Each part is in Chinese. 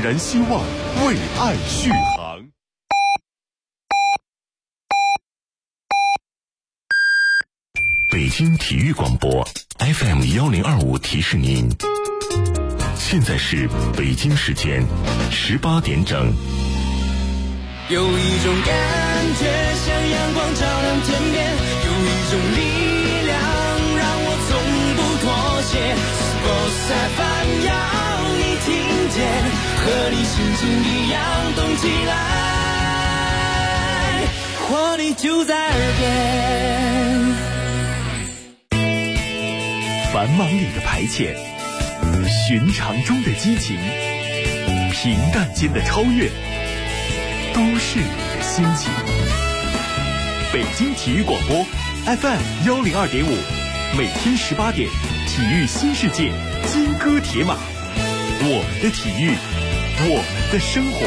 燃希望，为爱续航。北京体育广播 FM1025提示您，现在是北京时间18点整。 有一种感觉像阳光照亮天边，有一种力量让我从不妥协。Sports FM 要你听见，和你心情一样动起来，活力就在耳边。 繁忙里的排遣，寻常中的激情，平淡间的超越，都是你的心情。北京体育广播 FM102.5，每天18点，体育新世界，金戈铁马，我们的体育，我们的生活。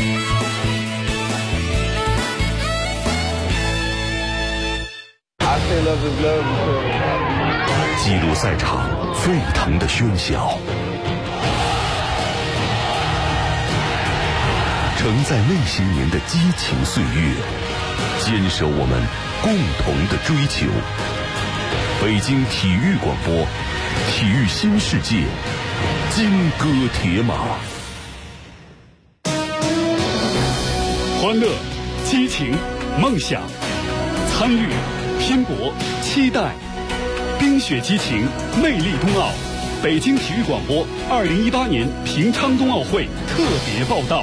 记录赛场沸腾的喧嚣，承载那些年的激情岁月，坚守我们共同的追求。北京体育广播，体育新世界，金戈铁马。欢乐、激情、梦想，参与、拼搏、期待，冰雪激情，魅力冬奥。北京体育广播2018年平昌冬奥会特别报道。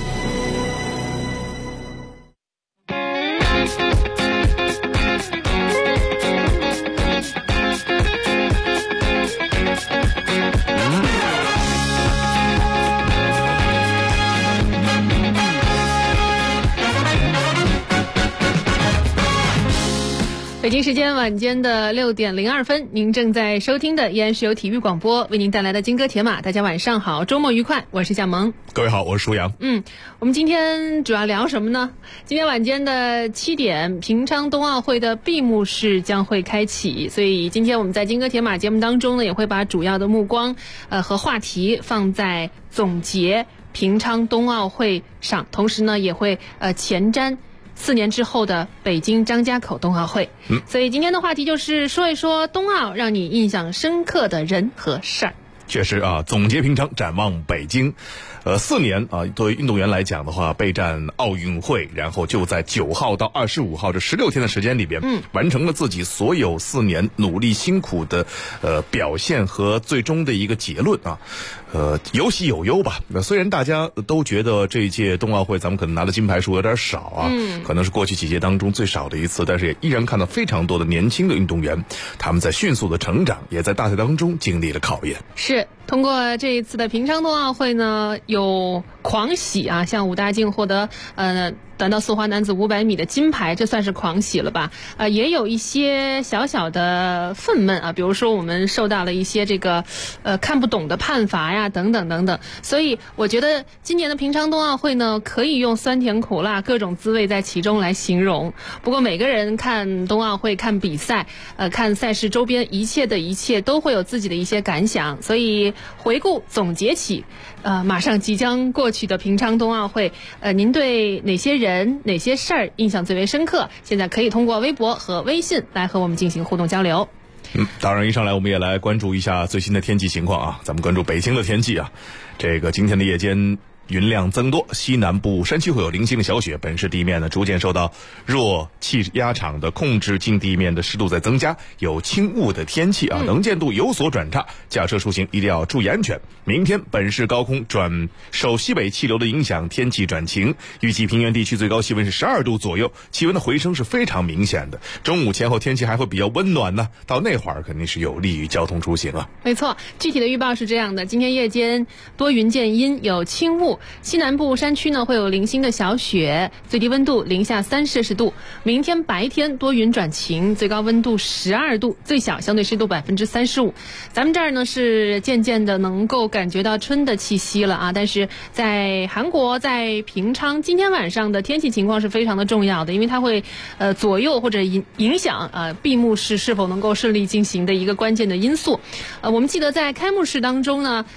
北京时间晚间的6点02分，您正在收听的依然是由体育广播为您带来的金戈铁马。大家晚上好，周末愉快，我是夏萌。 各位好，我是舒阳。 我们今天主要聊什么呢？今天晚间的7点，平昌冬奥会的闭幕式将会开启，所以今天我们在金戈铁马节目当中呢，也会把主要的目光和话题放在总结平昌冬奥会上，同时呢也会前瞻4年之后的北京张家口冬奥会。所以今天的话题就是说一说冬奥让你印象深刻的人和事儿。 确实啊，总结平昌，展望北京。4年啊，作为运动员来讲的话，备战奥运会，然后就在9号到25号这16天的时间里边，完成了自己所有4年努力辛苦的表现和最终的一个结论啊。有喜有忧吧。虽然大家都觉得这一届冬奥会咱们可能拿的金牌数有点少啊，可能是过去几届当中最少的一次，但是也依然看到非常多的年轻的运动员，他们在迅速的成长，也在大赛当中经历了考验。 是通过这一次的平昌冬奥会呢，有狂喜啊，像武大靖获得短道速滑男子500米的金牌，这算是狂喜了吧？也有一些小小的愤懑啊，比如说我们受到了一些这个看不懂的判罚呀，等等等等。所以我觉得今年的平昌冬奥会呢，可以用酸甜苦辣各种滋味在其中来形容。不过每个人看冬奥会、看比赛、看赛事周边一切的一切，都会有自己的一些感想。所以回顾总结起马上即将过去的平昌冬奥会，您对哪些人、哪些事儿印象最为深刻？现在可以通过微博和微信来和我们进行互动交流。 当然一上来我们也来关注一下最新的天气情况啊。咱们关注北京的天气啊，这个今天的夜间云量增多，西南部山区会有零星的小雪，本市地面呢逐渐受到弱气压场的控制，近地面的湿度在增加，有轻雾的天气啊，能见度有所转差，驾车出行一定要注意安全。明天本市高空受西北气流的影响，天气转晴，预计平原地区最高气温是12度左右，气温的回升是非常明显的。中午前后天气还会比较温暖呢，到那会儿肯定是有利于交通出行啊。 没错，具体的预报是这样的：今天夜间多云见阴，有轻雾，西南部山区呢会有零星的小雪，最低温度零下3摄氏度。明天白天多云转晴，最高温度12度，最小相对湿度35%。咱们这儿呢是渐渐的能够感觉到春的气息了啊，但是在韩国，在平昌，今天晚上的天气情况是非常的重要的，因为它会左右或者影响闭幕式是否能够顺利进行的一个关键的因素。我们记得在开幕式当中呢，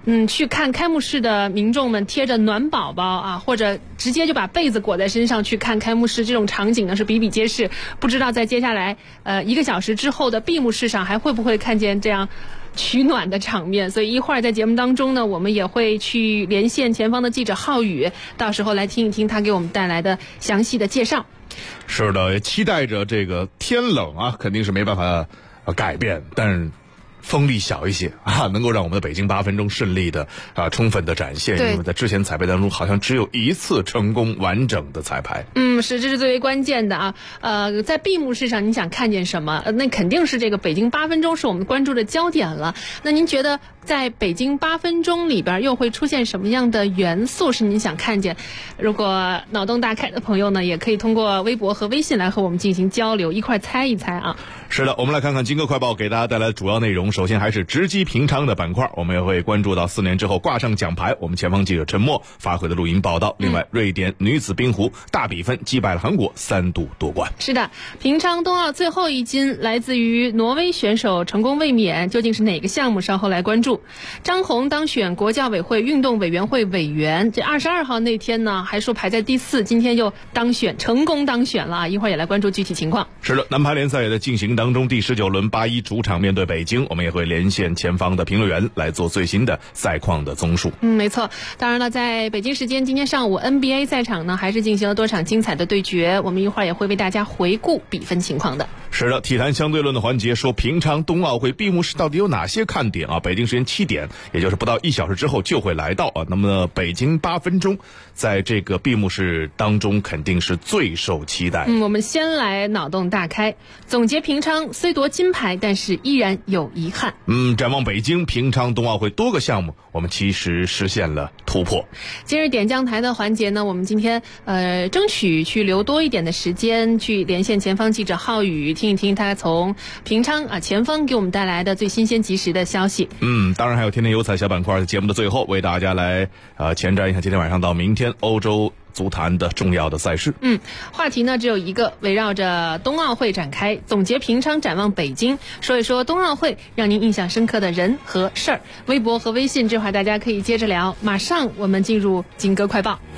去看开幕式的民众们贴着暖宝宝啊，或者直接就把被子裹在身上去看开幕式，这种场景呢是比比皆是。不知道在接下来1个小时之后的闭幕式上还会不会看见这样取暖的场面。所以一会儿在节目当中呢，我们也会去连线前方的记者浩宇，到时候来听一听他给我们带来的详细的介绍。 是的，也期待着这个天冷啊，肯定是没办法改变，但风力小一些啊，能够让我们的北京8分钟顺利的充分的展现。因为在之前彩排当中，好像只有1次成功完整的彩排。 是，这是最为关键的啊。在闭幕式上，你想看见什么？那肯定是这个北京8分钟是我们关注的焦点了。那您觉得在北京8分钟里边又会出现什么样的元素是您想看见？如果脑洞大开的朋友呢，也可以通过微博和微信来和我们进行交流，一块猜一猜啊。 是的，我们来看看金歌快报给大家带来的主要内容。首先还是直击平昌的板块，我们也会关注到4年之后挂上奖牌，我们前方记者陈默发回的录音报道。另外，瑞典女子冰壶大比分击败了韩国，3度夺冠。 是的，平昌冬奥最后一金来自于挪威选手成功卫冕，究竟是哪个项目？稍后来关注。张宏当选国教委会运动委员会委员，这22号那天呢还说排在第4，今天又成功当选了，一会儿也来关注具体情况。 是的，男排联赛也在进行当中，第19轮8-1主场面对北京，我们也会连线前方的评论员来做最新的赛况的综述。 没错。当然了，在北京时间今天上午 NBA 赛场呢还是进行了多场精彩的对决，我们一会儿也会为大家回顾比分情况的。 是的，体坛相对论的环节说平昌冬奥会闭幕式到底有哪些看点啊？北京时间7点，也就是不到1小时之后就会来到啊。那么北京8分钟在这个闭幕式当中肯定是最受期待。 我们先来脑洞大开，总结平昌虽夺金牌，但是依然有遗憾。 展望北京平昌冬奥会多个项目，我们其实实现了突破。 今日点将台的环节呢，我们今天争取去留多一点的时间去连线前方记者浩宇，听一听他从平昌前方给我们带来的最新鲜及时的消息。 当然还有天天有彩小板块，在节目的最后为大家来前瞻一下今天晚上到明天欧洲足坛的重要的赛事。 话题呢只有一个，围绕着冬奥会展开，总结平昌，展望北京，说一说冬奥会让您印象深刻的人和事儿。微博和微信这会儿大家可以接着聊。马上我们进入金歌快报。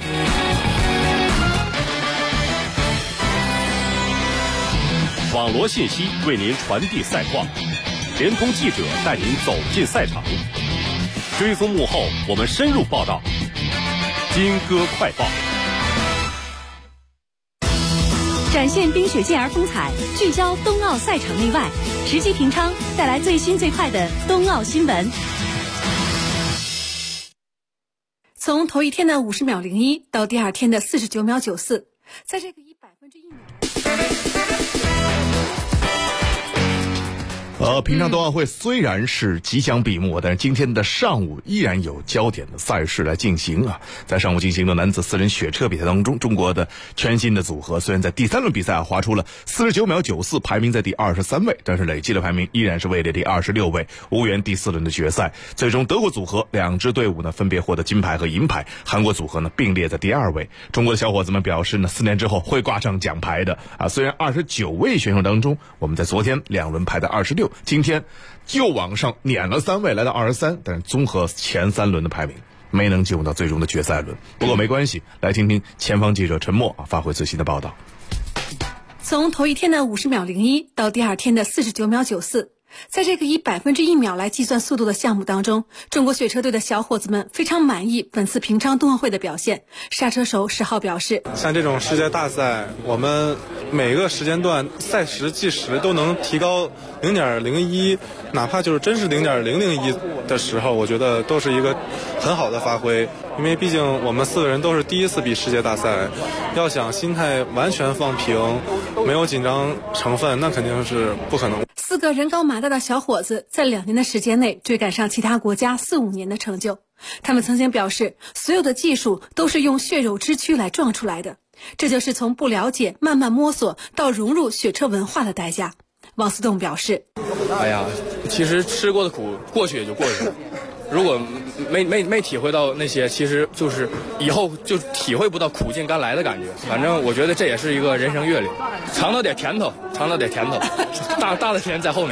网罗信息为您传递赛况，联通记者带您走进赛场，追踪幕后，我们深入报道。金歌快报， 展现冰雪健儿风采，聚焦冬奥赛场内外，直击平昌，带来最新最快的冬奥新闻。从头一天的50秒01到第二天的49秒94，在这个以1% 平昌冬奥会虽然是即将闭幕，但是今天的上午依然有焦点的赛事来进行啊。在上午进行的男子4人雪车比赛当中，中国的全新的组合虽然在第3轮比赛划出了49秒94，排名在第23位，但是累计的排名依然是位列第26位，无缘第4轮的决赛。最终德国组合2支队伍呢分别获得金牌和银牌，韩国组合呢并列在第2位。中国的小伙子们表示呢，4年之后会挂上奖牌的啊。虽然29位选手当中，我们在昨天2轮排在26，今天又往上撵了3位来到23，但是综合前3轮的排名没能进入到最终的决赛轮。不过没关系，来听听前方记者陈默发回最新的报道。 从头一天的50秒01到第二天的49秒94，在这个以1%秒来计算速度的项目当中，中国雪车队的小伙子们非常满意本次平昌冬奥会的表现。刹车手10号表示， 像这种世界大赛，我们每个时间段赛时计时都能提高0.01，哪怕就是真是0.001的时候，我觉得都是一个很好的发挥。因为毕竟我们4个人都是第一次比世界大赛，要想心态完全放平，没有紧张成分，那肯定是不可能。 4个人高马大的小伙子在2年的时间内追赶上其他国家4、5年的成就。他们曾经表示，所有的技术都是用血肉之躯来撞出来的，这就是从不了解慢慢摸索到融入雪车文化的代价。王思栋表示， 其实吃过的苦过去也就过去了，如果没体会到那些，其实就是以后就体会不到苦尽甘来的感觉。反正我觉得这也是一个人生阅历，尝到点甜头，大的甜在后面。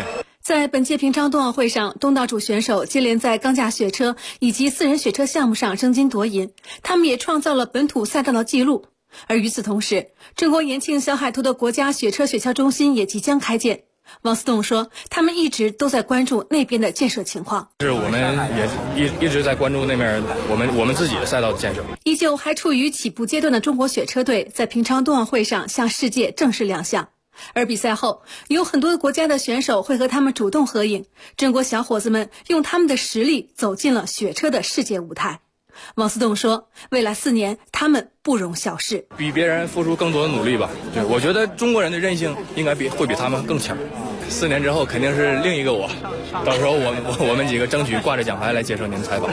在本届平昌冬奥会上，东道主选手接连在钢架雪车以及4人雪车项目上争金夺银，他们也创造了本土赛道的纪录。而与此同时，中国延庆小海图的国家雪车雪橇中心也即将开建。王思栋说，他们一直都在关注那边的建设情况。 是我们也一直在关注那边我们自己的赛道的建设。 依旧还处于起步阶段的中国雪车队，在平昌冬奥会上向世界正式亮相。而比赛后，有很多国家的选手会和他们主动合影，中国小伙子们用他们的实力走进了雪车的世界舞台。王思栋说，未来4年他们不容小视， 比别人付出更多的努力吧。对，我觉得中国人的韧性应该会比他们更强。4年之后肯定是另一个我，到时候我们几个争取挂着奖牌来接受您采访。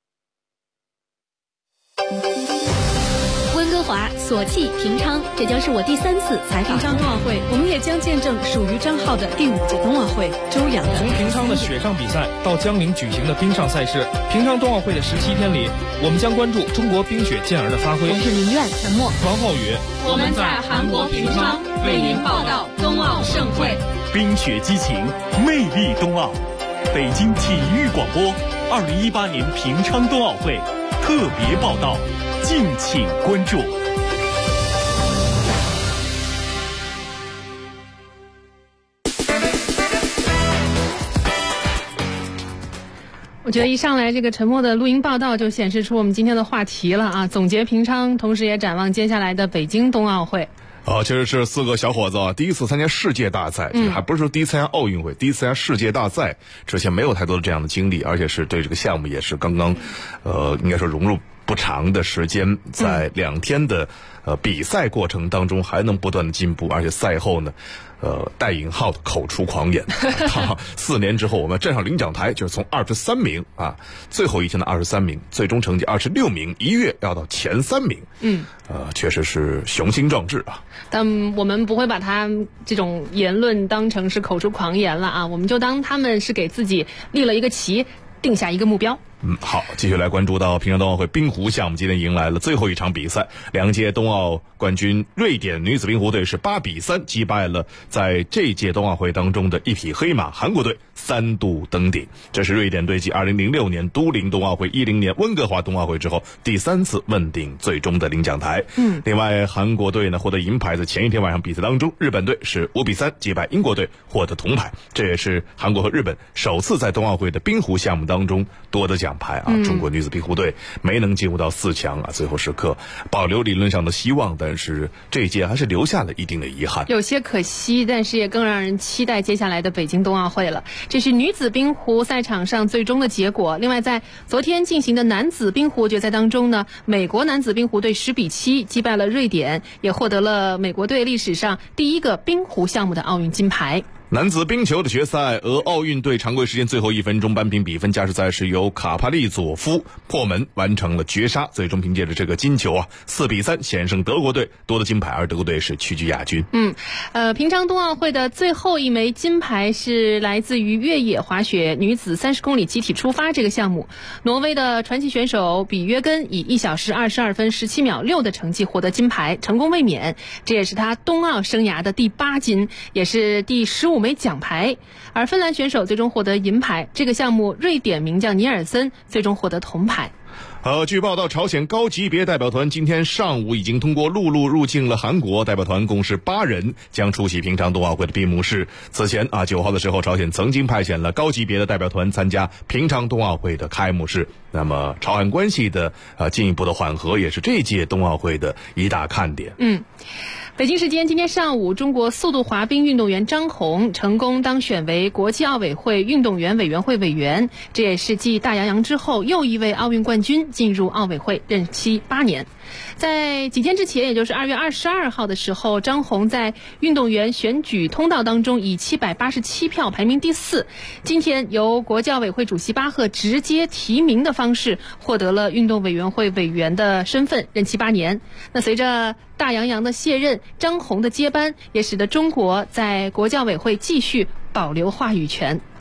索契、平昌，这将是我第3次采访平昌冬奥会。我们也将见证属于张浩的第5届冬奥会。周洋从平昌的雪上比赛到江陵举行的冰上赛事，平昌冬奥会的17天里，我们将关注中国冰雪健儿的发挥。 我是林苑、陈默、 王浩宇。 我们在韩国平昌为您报道冬奥盛会。 冰雪激情，魅力冬奥。北京体育广播2018年平昌冬奥会特别报道，敬请关注。 我觉得一上来这个沉默的录音报道就显示出我们今天的话题了啊！总结平昌，同时也展望接下来的北京冬奥会。 其实是4个小伙子第一次参加世界大赛，还不是第一次参加奥运会，第一次参加世界大赛，之前没有太多的这样的经历，而且是对这个项目也是刚刚，应该说融入不长的时间，在2天的比赛过程当中还能不断的进步，而且赛后呢，带引号的口出狂言。4年之后，我们站上领奖台，就是从23名啊，最后一天的23名，最终成绩26名，一跃要到前3名。确实是雄心壮志啊。 但我们不会把他这种言论当成是口出狂言了啊，我们就当他们是给自己立了一个旗，定下一个目标。 好，继续来关注到平昌冬奥会冰壶项目，今天迎来了最后一场比赛，2届冬奥冠军瑞典女子冰壶队是8比3击败了在这届冬奥会当中的一匹黑马韩国队，3度登顶。这是瑞典队继2006年都灵冬奥会、10年温哥华冬奥会之后第3次问鼎最终的领奖台。另外韩国队呢获得银牌，在前一天晚上比赛当中，日本队是5比3击败英国队获得铜牌，这也是韩国和日本首次在冬奥会的冰壶项目当中夺得奖牌啊。中国女子冰壶队没能进入到4强啊，最后时刻保留理论上的希望，但是这一届还是留下了一定的遗憾， 有些可惜，但是也更让人期待接下来的北京冬奥会了。这是女子冰壶赛场上最终的结果。另外在昨天进行的男子冰壶决赛当中呢，美国男子冰壶队10比7击败了瑞典，也获得了美国队历史上第1个冰壶项目的奥运金牌。 男子冰球的决赛，俄奥运队常规时间最后1分钟扳平比分，加时赛是由卡帕利佐夫破门完成了绝杀，最终凭借着这个金球4比3险胜德国队夺得金牌，而德国队是屈居亚军。 平昌冬奥会的最后一枚金牌是来自于越野滑雪女子30公里集体出发这个项目，挪威的传奇选手比约根以1小时22分17秒6的成绩获得金牌，成功卫冕，这也是他冬奥生涯的第8金，也是第15枚奖牌。而芬兰选手最终获得银牌，这个项目瑞典名将尼尔森最终获得铜牌。 据报道，朝鲜高级别代表团今天上午已经通过陆路入境了韩国，代表团共是8人，将出席平昌冬奥会的闭幕式。此前9号的时候，朝鲜曾经派遣了高级别的代表团参加平昌冬奥会的开幕式。那么朝韩关系的进一步的缓和，也是这届冬奥会的一大看点。 北京时间今天上午，中国速度滑冰运动员张虹成功当选为国际奥委会运动员委员会委员，这也是继大杨洋之后又一位奥运冠军进入奥委会，任期8年。在几天之前，也就是2月22号的时候，张虹在运动员选举通道当中以787票排名第4。今天由国际奥委会主席巴赫直接提名的方式获得了运动委员会委员的身份，任期8年。那随着大杨洋的卸任，张虹的接班也使得中国在国际奥委会继续保留话语权。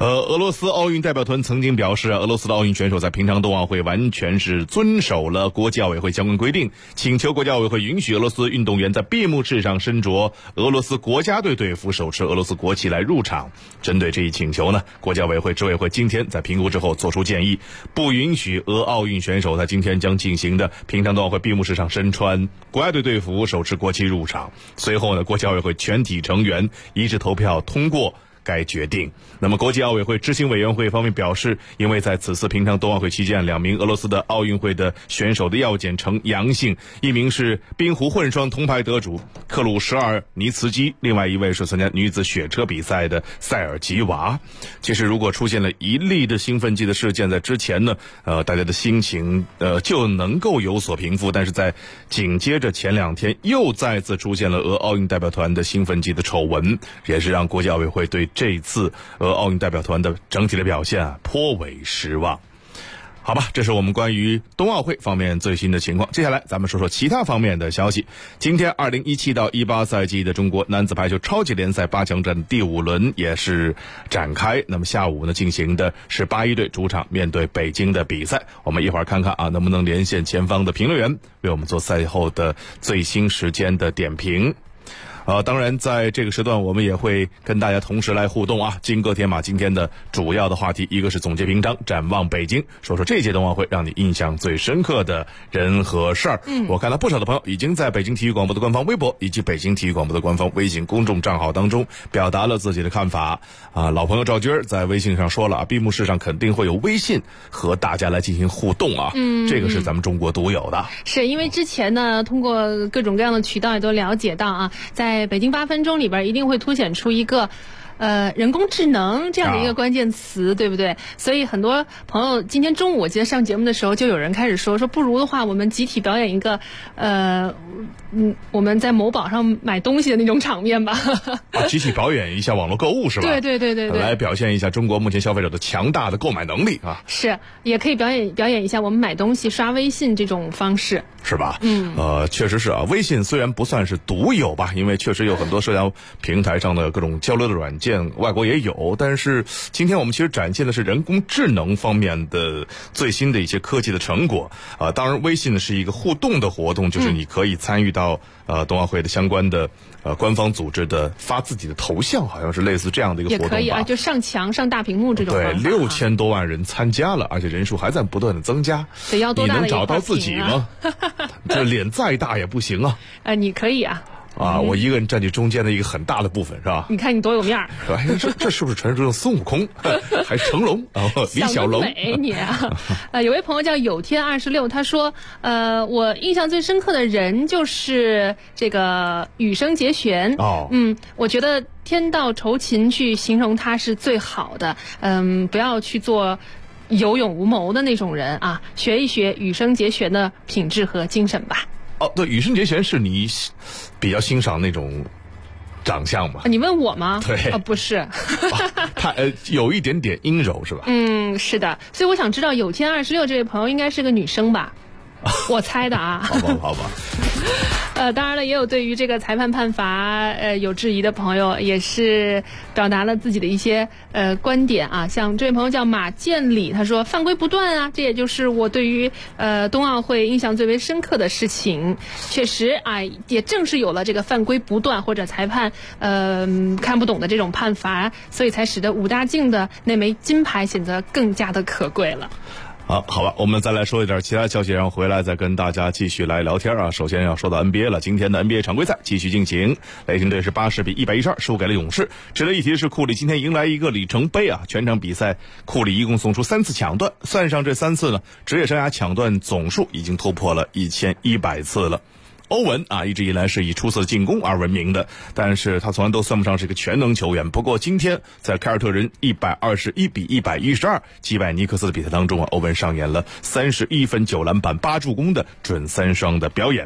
俄罗斯奥运代表团曾经表示，俄罗斯的奥运选手在平昌冬奥会完全是遵守了国际奥委会相关规定，请求国际奥委会允许俄罗斯运动员在闭幕式上身着俄罗斯国家队队服，手持俄罗斯国旗来入场。针对这一请求呢，国际奥委会执委会今天在评估之后作出建议，不允许俄奥运选手在今天将进行的平昌冬奥会闭幕式上身穿国家队队服，手持国旗入场。随后呢，国际奥委会全体成员一致投票通过该决定。那么国际奥委会执行委员会方面表示，因为在此次平昌冬奥会期间，2名俄罗斯的奥运会的选手的药检呈阳性，一名是冰壶混双铜牌得主克鲁什尔尼茨基，另外一位是参加女子雪车比赛的塞尔吉娃。其实如果出现了一例的兴奋剂的事件，在之前呢大家的心情就能够有所平复，但是在紧接着前2天又再次出现了俄奥运代表团的兴奋剂的丑闻，也是让国际奥委会对这次奥运代表团的整体的表现颇为失望。好吧，这是我们关于冬奥会方面最新的情况。接下来咱们说说其他方面的消息。今天2017到18赛季的中国男子排球超级联赛8强战第5轮也是展开，那么下午呢进行的是81队主场面对北京的比赛。我们一会儿看看能不能连线前方的评论员为我们做赛后的最新时间的点评。当然在这个时段我们也会跟大家同时来互动金戈铁马今天的主要的话题，一个是总结平昌，展望北京，说说这届冬奥会让你印象最深刻的人和事儿。我看到不少的朋友已经在北京体育广播的官方微博以及北京体育广播的官方微信公众账号当中表达了自己的看法老朋友赵军在微信上说了闭幕式上肯定会有微信和大家来进行互动这个是咱们中国独有的。 是因为之前呢通过各种各样的渠道也都了解到在北京8分钟里边一定会凸显出一个人工智能这样的一个关键词，对不对？所以很多朋友今天中午我记得上节目的时候就有人开始说不如的话我们集体表演一个我们在某宝上买东西的那种场面吧集体表演一下网络购物是吧？ 对， 来表现一下中国目前消费者的强大的购买能力是，也可以表演一下我们买东西刷微信这种方式， 是吧？确实是微信虽然不算是独有吧，因为确实有很多社交平台上的各种交流的软件外国也有，但是今天我们其实展现的是人工智能方面的最新的一些科技的成果当然微信呢是一个互动的活动，就是你可以参与到冬奥会的相关的官方组织的发自己的头像，好像是类似这样的一个活动吧， 也可以就上墙上大屏幕这种对，6000多万人参加了，而且人数还在不断的增加。 得要多大的你能找到自己吗？这脸再大也不行你可以我一个人占据中间的一个很大的部分是吧？ 你看你多有面儿这是不是传说中孙悟空还成龙李小龙美你有位朋友叫有天26，他说我印象最深刻的人就是这个羽生结弦我觉得天道酬勤去形容他是最好的不要去做有勇无谋的那种人学一学羽生结弦的品质和精神吧。 对，羽生结弦是你比较欣赏那种长相吗？ 你问我吗？ 对不是他有一点点阴柔是吧？ 是的，所以我想知道有天26这位朋友应该是个女生吧我猜的好吧当然了，也有对于这个裁判判罚有质疑的朋友，也是表达了自己的一些观点像这位朋友叫马建礼，他说犯规不断这也就是我对于冬奥会印象最为深刻的事情。确实也正是有了这个犯规不断或者裁判看不懂的这种判罚，所以才使得武大靖的那枚金牌显得更加的可贵了。 好吧，我们再来说一点其他消息，然后回来再跟大家继续来聊天首先要说到 NBA 了，今天的 NBA 常规赛继续进行，雷霆队是80比112输给了勇士。值得一提的是，库里今天迎来一个里程碑全场比赛库里一共送出3次抢断，算上这3次呢，职业生涯抢断总数已经突破了1100次了。欧文一直以来是以出色的进攻而闻名的，但是他从来都算不上是一个全能球员。不过今天在凯尔特人121比112击败尼克斯的比赛当中欧文上演了31分9篮板8助攻的准3双的表演。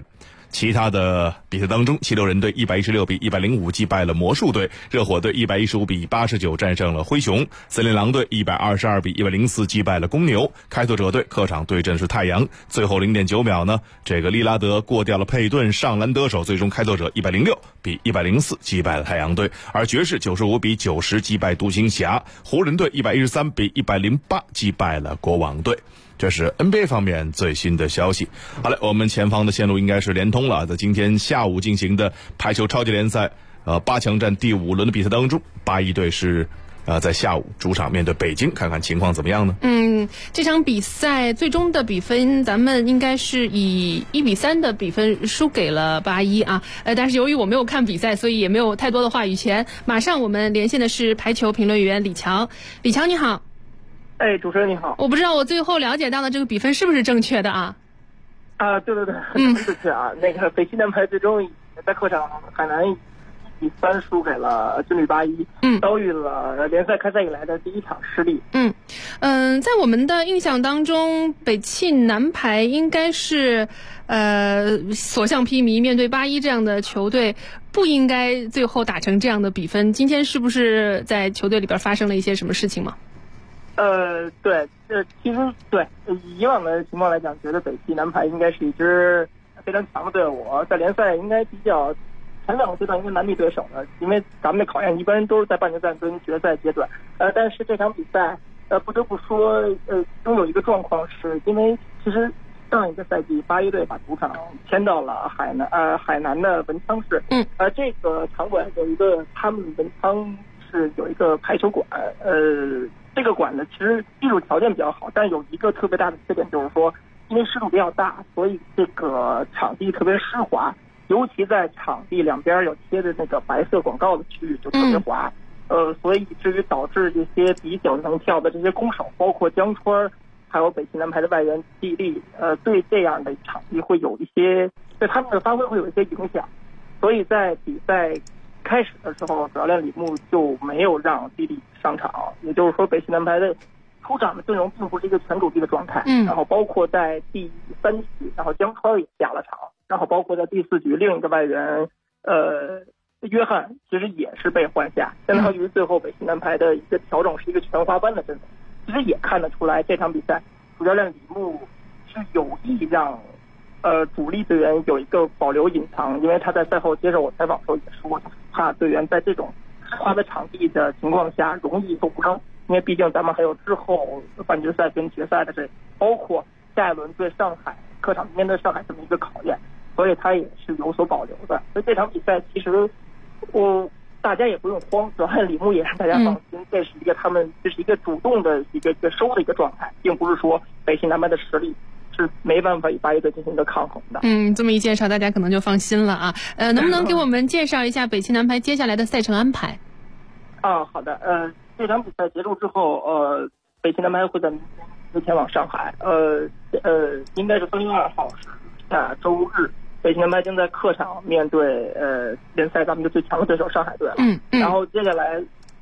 其他的比赛当中，76人队116比105击败了魔术队，热火队115比89战胜了灰熊，森林狼队122比104击败了公牛，开拓者队客场对阵是太阳，最后0.9秒呢，这个利拉德过掉了佩顿上篮得手，最终开拓者106比104击败了太阳队，而爵士95比90击败独行侠，湖人队113比108击败了国王队。这是 NBA 方面最新的消息。好了，我们前方的线路应该是连通了。在今天下午进行的排球超级联赛8强战第5轮的比赛当中，81队是在下午主场面对北京，看看情况怎么样呢？ 这场比赛最终的比分咱们应该是以1比3的比分输给了81啊。但是由于我没有看比赛，所以也没有太多的话语权。马上我们连线的是排球评论员李强。李强你好。 主持人你好。 我不知道我最后了解到的这个比分是不是正确的啊？ 对，很正确啊。那个北西南排最终在客场海南1比3输给了军旅81，遭遇了联赛开赛以来的第一场失利。 在我们的印象当中，北沁男排应该是所向披靡，面对81这样的球队，不应该最后打成这样的比分。今天是不是在球队里边发生了一些什么事情吗？ 对，其实对以往的情况来讲，觉得北沁男排应该是一支非常强的队伍，在联赛应该比较前2个阶段应该难敌对手的，因为咱们的考验一般都是在半决赛跟决赛阶段。但是这场比赛，不得不说，中有一个状况，是因为其实上一个赛季81队把主场迁到了海南的文昌市，这个场馆有一个他们文昌是有一个排球馆，这个馆呢，其实技术条件比较好，但有一个特别大的缺点，就是说，因为湿度比较大，所以这个场地特别湿滑，尤其在场地两边有贴的那个白色广告的区域就特别滑，所以以至于导致这些比较能跳的这些攻手，包括江川，还有北沁男排的外援季力，对这样的场地会有一些，对他们的发挥会有一些影响，所以在比赛开始的时候，主教练李牧就没有让季力上场，也就是说北沁男排的出场的阵容并不是一个全主力的状态，然后包括在第3局，然后江川也下了场，然后包括在第4局另一个外援约翰其实也是被换下，相当于最后北沁男排的一个调整是一个全华班的阵容。其实也看得出来，这场比赛主教练李牧是有意让主力队员有一个保留隐藏，因为他在赛后接受我采访的时候也说，怕队员在这种湿滑的场地的情况下容易受伤，因为毕竟咱们还有之后半决赛跟决赛的包括下一轮对上海客场面对上海这么一个考验，所以他也是有所保留的。所以这场比赛其实大家也不用慌，主要李牧也让大家放心，这是一个主动的一个收的一个状态，并不是说北沁男排的实力是没办法与81队进行一个抗衡的。 这么一介绍，大家可能就放心了啊。能不能给我们介绍一下北沁男排接下来的赛程安排？ 好的。这场比赛结束之后，北沁男排会在明天前往上海，应该是3月2号是下周日。北沁男排将在客场面对联赛咱们的最强的对手上海队了。然后接下来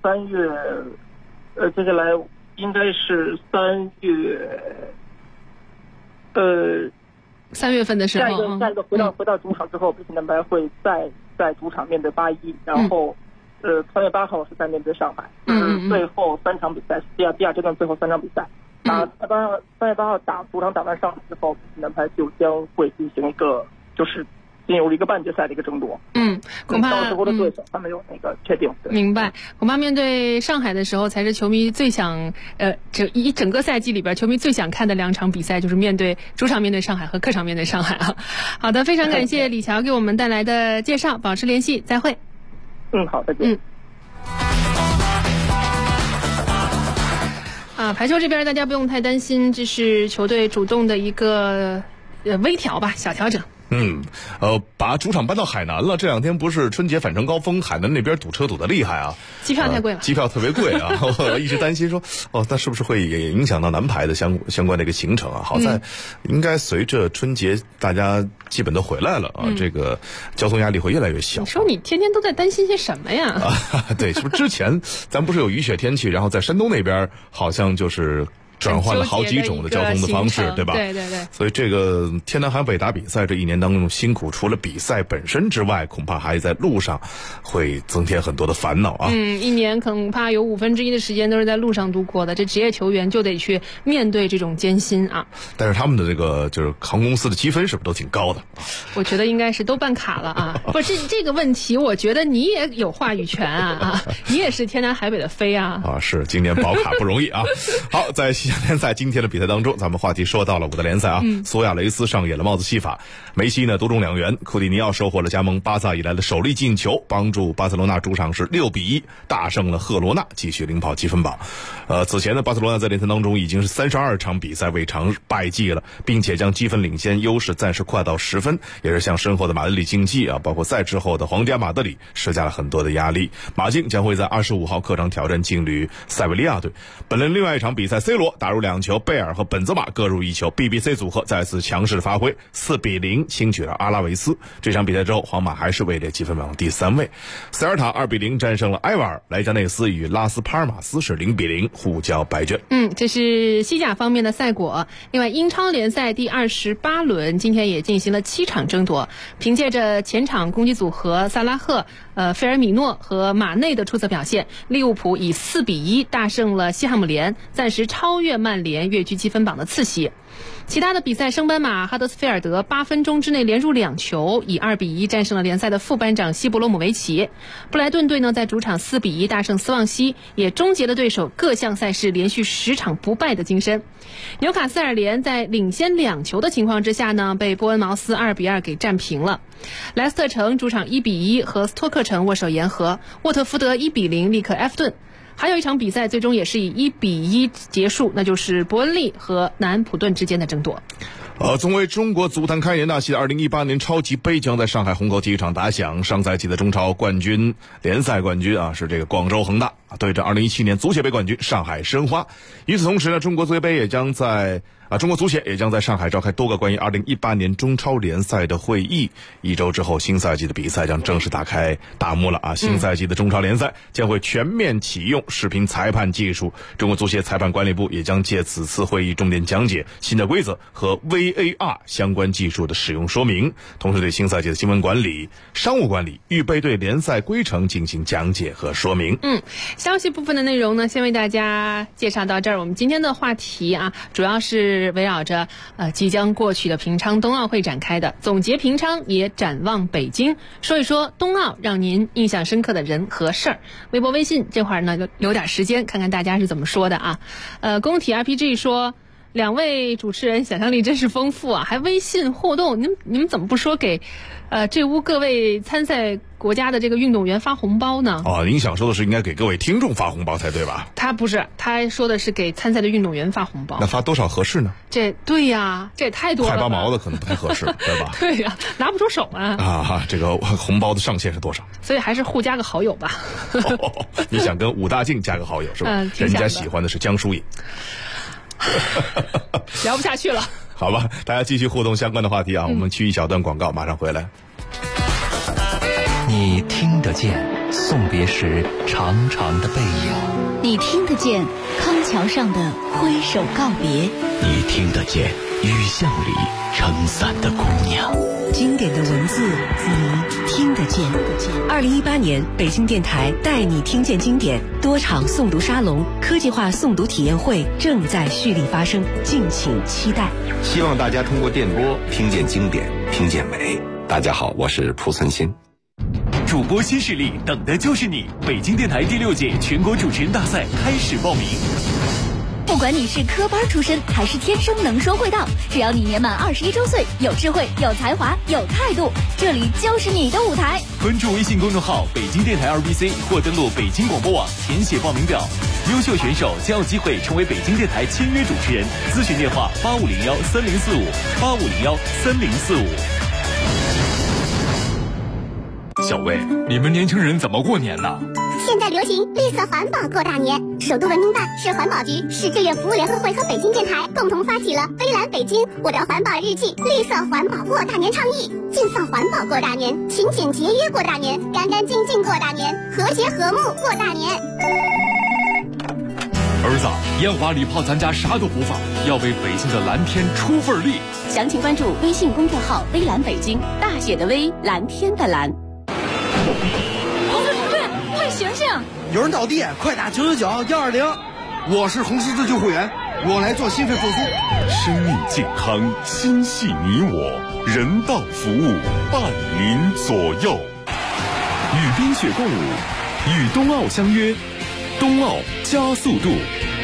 接下来应该是3 月份的时候， 下一个回到主场之后，北沁男排会再在主场面对81，然后3月8号是在面对上海，就是最后3场比赛，第二阶段最后3场比赛。3月8号主场打完上海之后，北沁男排就将会进行一个就是进入一个半决赛的一个争夺。 恐怕到时候的对手他们有那个确定。 明白。恐怕面对上海的时候，才是球迷最想整个赛季里边球迷最想看的2场比赛，就是主场面对上海和客场面对上海啊。好的，非常感谢李乔给我们带来的介绍，保持联系，再会。 好，再见。 排球这边大家不用太担心，这是球队主动的一个微调吧，小调整。 把主场搬到海南了。这2天不是春节返程高峰，海南那边堵车堵得厉害啊， 机票太贵了， 机票特别贵啊。我一直担心说，那是不是会也影响到男排的相关的一个行程啊？好在应该随着春节大家基本都回来了啊，这个交通压力会越来越小。 你说你天天都在担心些什么呀？ 对，是不是之前咱不是有雨雪天气，然后在山东那边好像就是转换了好几种的交通的方式，对吧？ 对。 所以这个天南海北打比赛这一年当中辛苦，除了比赛本身之外，恐怕还在路上会增添很多的烦恼啊。 一年恐怕有1/5的时间都是在路上度过的，这职业球员就得去面对这种艰辛啊。 但是他们的这个就是航空公司的积分是不是都挺高的？ 我觉得应该是都办卡了啊。不是这个问题，我觉得你也有话语权啊，你也是天南海北的飞啊。 是今年保卡不容易啊。好，在西甲联赛今天的比赛当中，咱们话题说到了5大联赛啊。苏亚雷斯上演了帽子戏法，梅西呢独中2元，库蒂尼奥收获了加盟巴萨以来的首粒进球，帮助巴塞罗那主场是6-1大胜了赫罗纳，继续领跑积分榜。此前呢，巴塞罗那在联赛当中已经是32场比赛未尝败绩了，并且将积分领先优势暂时扩到10分，也是向身后的马德里竞技啊，包括赛制后的皇家马德里施加了很多的压力。马竞将会在25号客场挑战劲旅塞维利亚队。本轮另外一场比赛 ，C 罗打入2球，贝尔和本泽马各入1球 ，BBC 组合再次强势的发挥，4-0轻取了阿拉维斯。这场比赛之后，皇马还是位列积分榜第3位。塞尔塔2-0战胜了埃瓦尔，莱加内斯与拉斯帕尔马斯是0-0互交白卷。 这是西甲方面的赛果。另外，英超联赛第28轮今天也进行了7场争夺，凭借着前场攻击组合萨拉赫、费尔米诺和马内的出色表现，利物浦以4-1大胜了西汉姆联，暂时超越曼联，跃居积分榜的次席。其他的比赛，升班马哈德斯菲尔德8分钟之内连入2球，以2-1战胜了联赛的副班长西布罗姆维奇。布莱顿队呢在主场4-1大胜斯旺西，也终结了对手各项赛事连续10场不败的金身。纽卡斯尔联在领先2球的情况之下呢，被波恩茅斯2-2给战平了。莱斯特城主场1-1和斯托克城握手言和，沃特福德1-0力克埃弗顿。还有一场比赛最终也是以1-1结束，那就是伯恩利和南安普顿之间的争夺。 作为中国足坛开年大戏的2018年超级杯将在上海虹口体育场打响，上赛季的中超冠军联赛冠军是这个广州恒大对阵2017年足协杯冠军上海申花。与此同时呢，中国足协也将在上海召开多个关于2018年中超联赛的会议。1周之后，新赛季的比赛将正式打开大幕了啊！新赛季的中超联赛将会全面启用视频裁判技术，中国足协裁判管理部也将借此次会议重点讲解新的规则和 VAR 相关技术的使用说明，同时对新赛季的新闻管理、商务管理、预备队联赛规程进行讲解和说明。 消息部分的内容呢，先为大家介绍到这儿。我们今天的话题主要是围绕着即将过去的平昌冬奥会展开的，总结平昌也展望北京，说一说冬奥让您印象深刻的人和事儿。微博微信这会儿呢就留点时间看看大家是怎么说的啊。工体 RPG 说，两位主持人想象力真是丰富啊，还微信互动，你们怎么不说给这屋各位参赛国家的这个运动员发红包呢？ 您想说的是应该给各位听众发红包才对吧？ 他不是，他说的是给参赛的运动员发红包。 那发多少合适呢？ 对呀，这也太多了， 快8毛的可能不太合适，对吧？ 对呀，拿不出手啊。 这个红包的上限是多少？ 所以还是互加个好友吧。 你想跟武大靖加个好友是吧？人家喜欢的是江疏影。 聊不下去了。 好吧，大家继续互动相关的话题啊，我们去一小段广告，马上回来。 你听得见送别时长长的背影， 你听得见康桥上的挥手告别， 你听得见雨巷里撑伞的姑娘。 经典的文字你听得见。2018年北京电台带你听见经典多场诵读沙龙、科技化诵读体验会正在蓄力发生，敬请期待。 希望大家通过电波听见经典，听见美。大家好，我是蒲存昕。 主播新势力等的就是你！北京电台第6届全国主持人大赛开始报名。 不管你是科班出身还是天生能说会道，只要你年满21周岁，有智慧、有才华、有态度，这里就是你的舞台。 关注微信公众号北京电台2BC 或登录北京广播网填写报名表，优秀选手将有机会成为北京电台签约主持人。咨询电话8501-3045，8501-3045。 小魏，你们年轻人怎么过年呢？ 现在流行绿色环保过大年，首都文明办、市环保局、市志愿服务联合会和北京电台共同发起了“蔚蓝北京，我的环保日记”绿色环保过大年倡议，尽放环保过大年，勤俭节约过大年，干干净净过大年，和谐和睦过大年。 儿子，烟花礼炮咱家啥都不放，要为北京的蓝天出份力。 详情关注微信公众号“微蓝北京”，大写的微，蓝天的蓝。 红队同队，快醒醒！ 有人倒地，快打999-120。我是红十字救护员，我来做心肺复苏。 生命健康，心系你我，人道服务伴您左右。与冰雪共舞，与冬奥相约，冬奥加速度。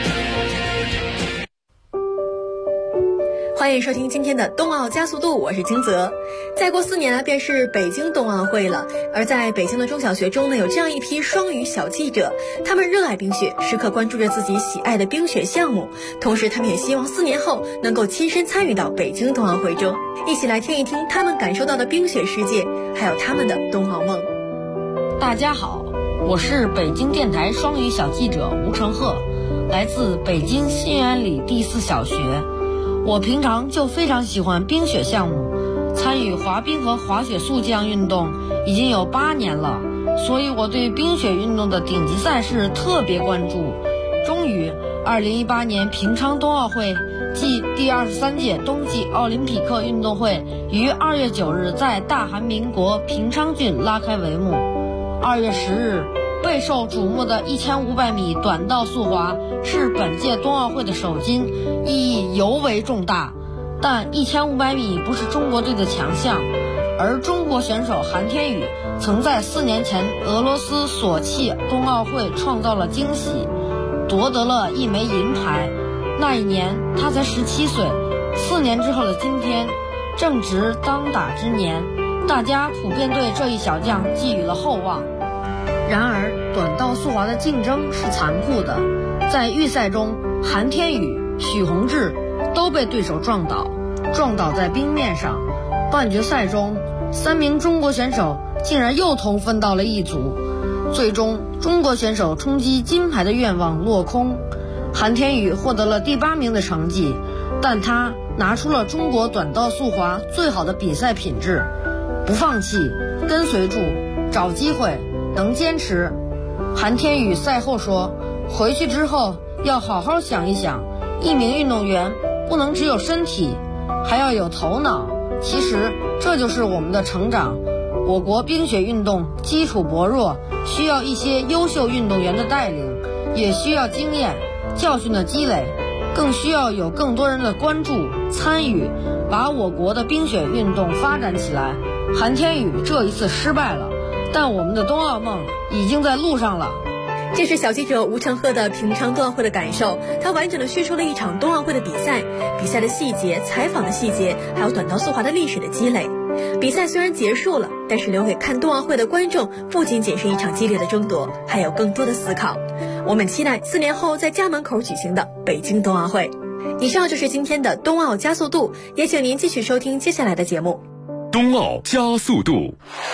欢迎收听今天的冬奥加速度，我是金泽。再过4年呢，便是北京冬奥会了。而在北京的中小学中呢，有这样一批双语小记者，他们热爱冰雪，时刻关注着自己喜爱的冰雪项目，同时他们也希望4年后能够亲身参与到北京冬奥会中，一起来听一听他们感受到的冰雪世界，还有他们的冬奥梦。 大家好，我是北京电台双语小记者吴成鹤，来自北京新源里第4小学。我平常就非常喜欢冰雪项目，参与滑冰和滑雪速降运动已经有8年了，所以我对冰雪运动的顶级赛事特别关注。终于2018年平昌冬奥会暨第23届冬季奥林匹克运动会于2月9日在大韩民国平昌郡拉开帷幕。2月10日备受瞩目的1500米短道速滑是本届冬奥会的首金，意义尤为重大。但1500米不是中国队的强项，而中国选手韩天宇曾在4年前俄罗斯索契冬奥会创造了惊喜，夺得了1枚银牌。那一年他才17岁，4年之后的今天正值当打之年，大家普遍对这一小将寄予了厚望。然而短道速滑的竞争是残酷的，在预赛中韩天宇、许宏志都被对手撞倒在冰面上。半决赛中3名中国选手竟然又同分到了一组，最终中国选手冲击金牌的愿望落空。韩天宇获得了第8名的成绩，但他拿出了中国短道速滑最好的比赛品质，不放弃，跟随住，找机会，能坚持。韩天宇赛后说，回去之后要好好想一想，一名运动员不能只有身体，还要有头脑。其实这就是我们的成长。我国冰雪运动基础薄弱，需要一些优秀运动员的带领，也需要经验教训的积累，更需要有更多人的关注参与，把我国的冰雪运动发展起来。韩天宇这一次失败了，但我们的冬奥梦已经在路上了。 这是小记者吴成鹤的平昌冬奥会的感受，他完整的叙述了一场冬奥会的比赛的细节、采访的细节，还有短道速滑的历史的积累。比赛虽然结束了，但是留给看冬奥会的观众不仅仅是一场激烈的争夺，还有更多的思考。我们期待4年后在家门口举行的北京冬奥会。以上就是今天的冬奥加速度，也请您继续收听接下来的节目。 冬奥加速度。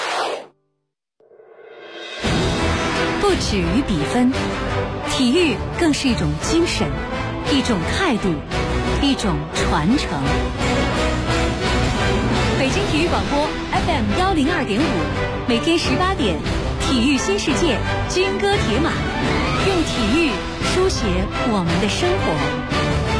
不止于比分，体育更是一种精神，一种态度，一种传承。北京体育广播 FM 102.5，每天18点，体育新世界，军歌铁马，用体育书写我们的生活。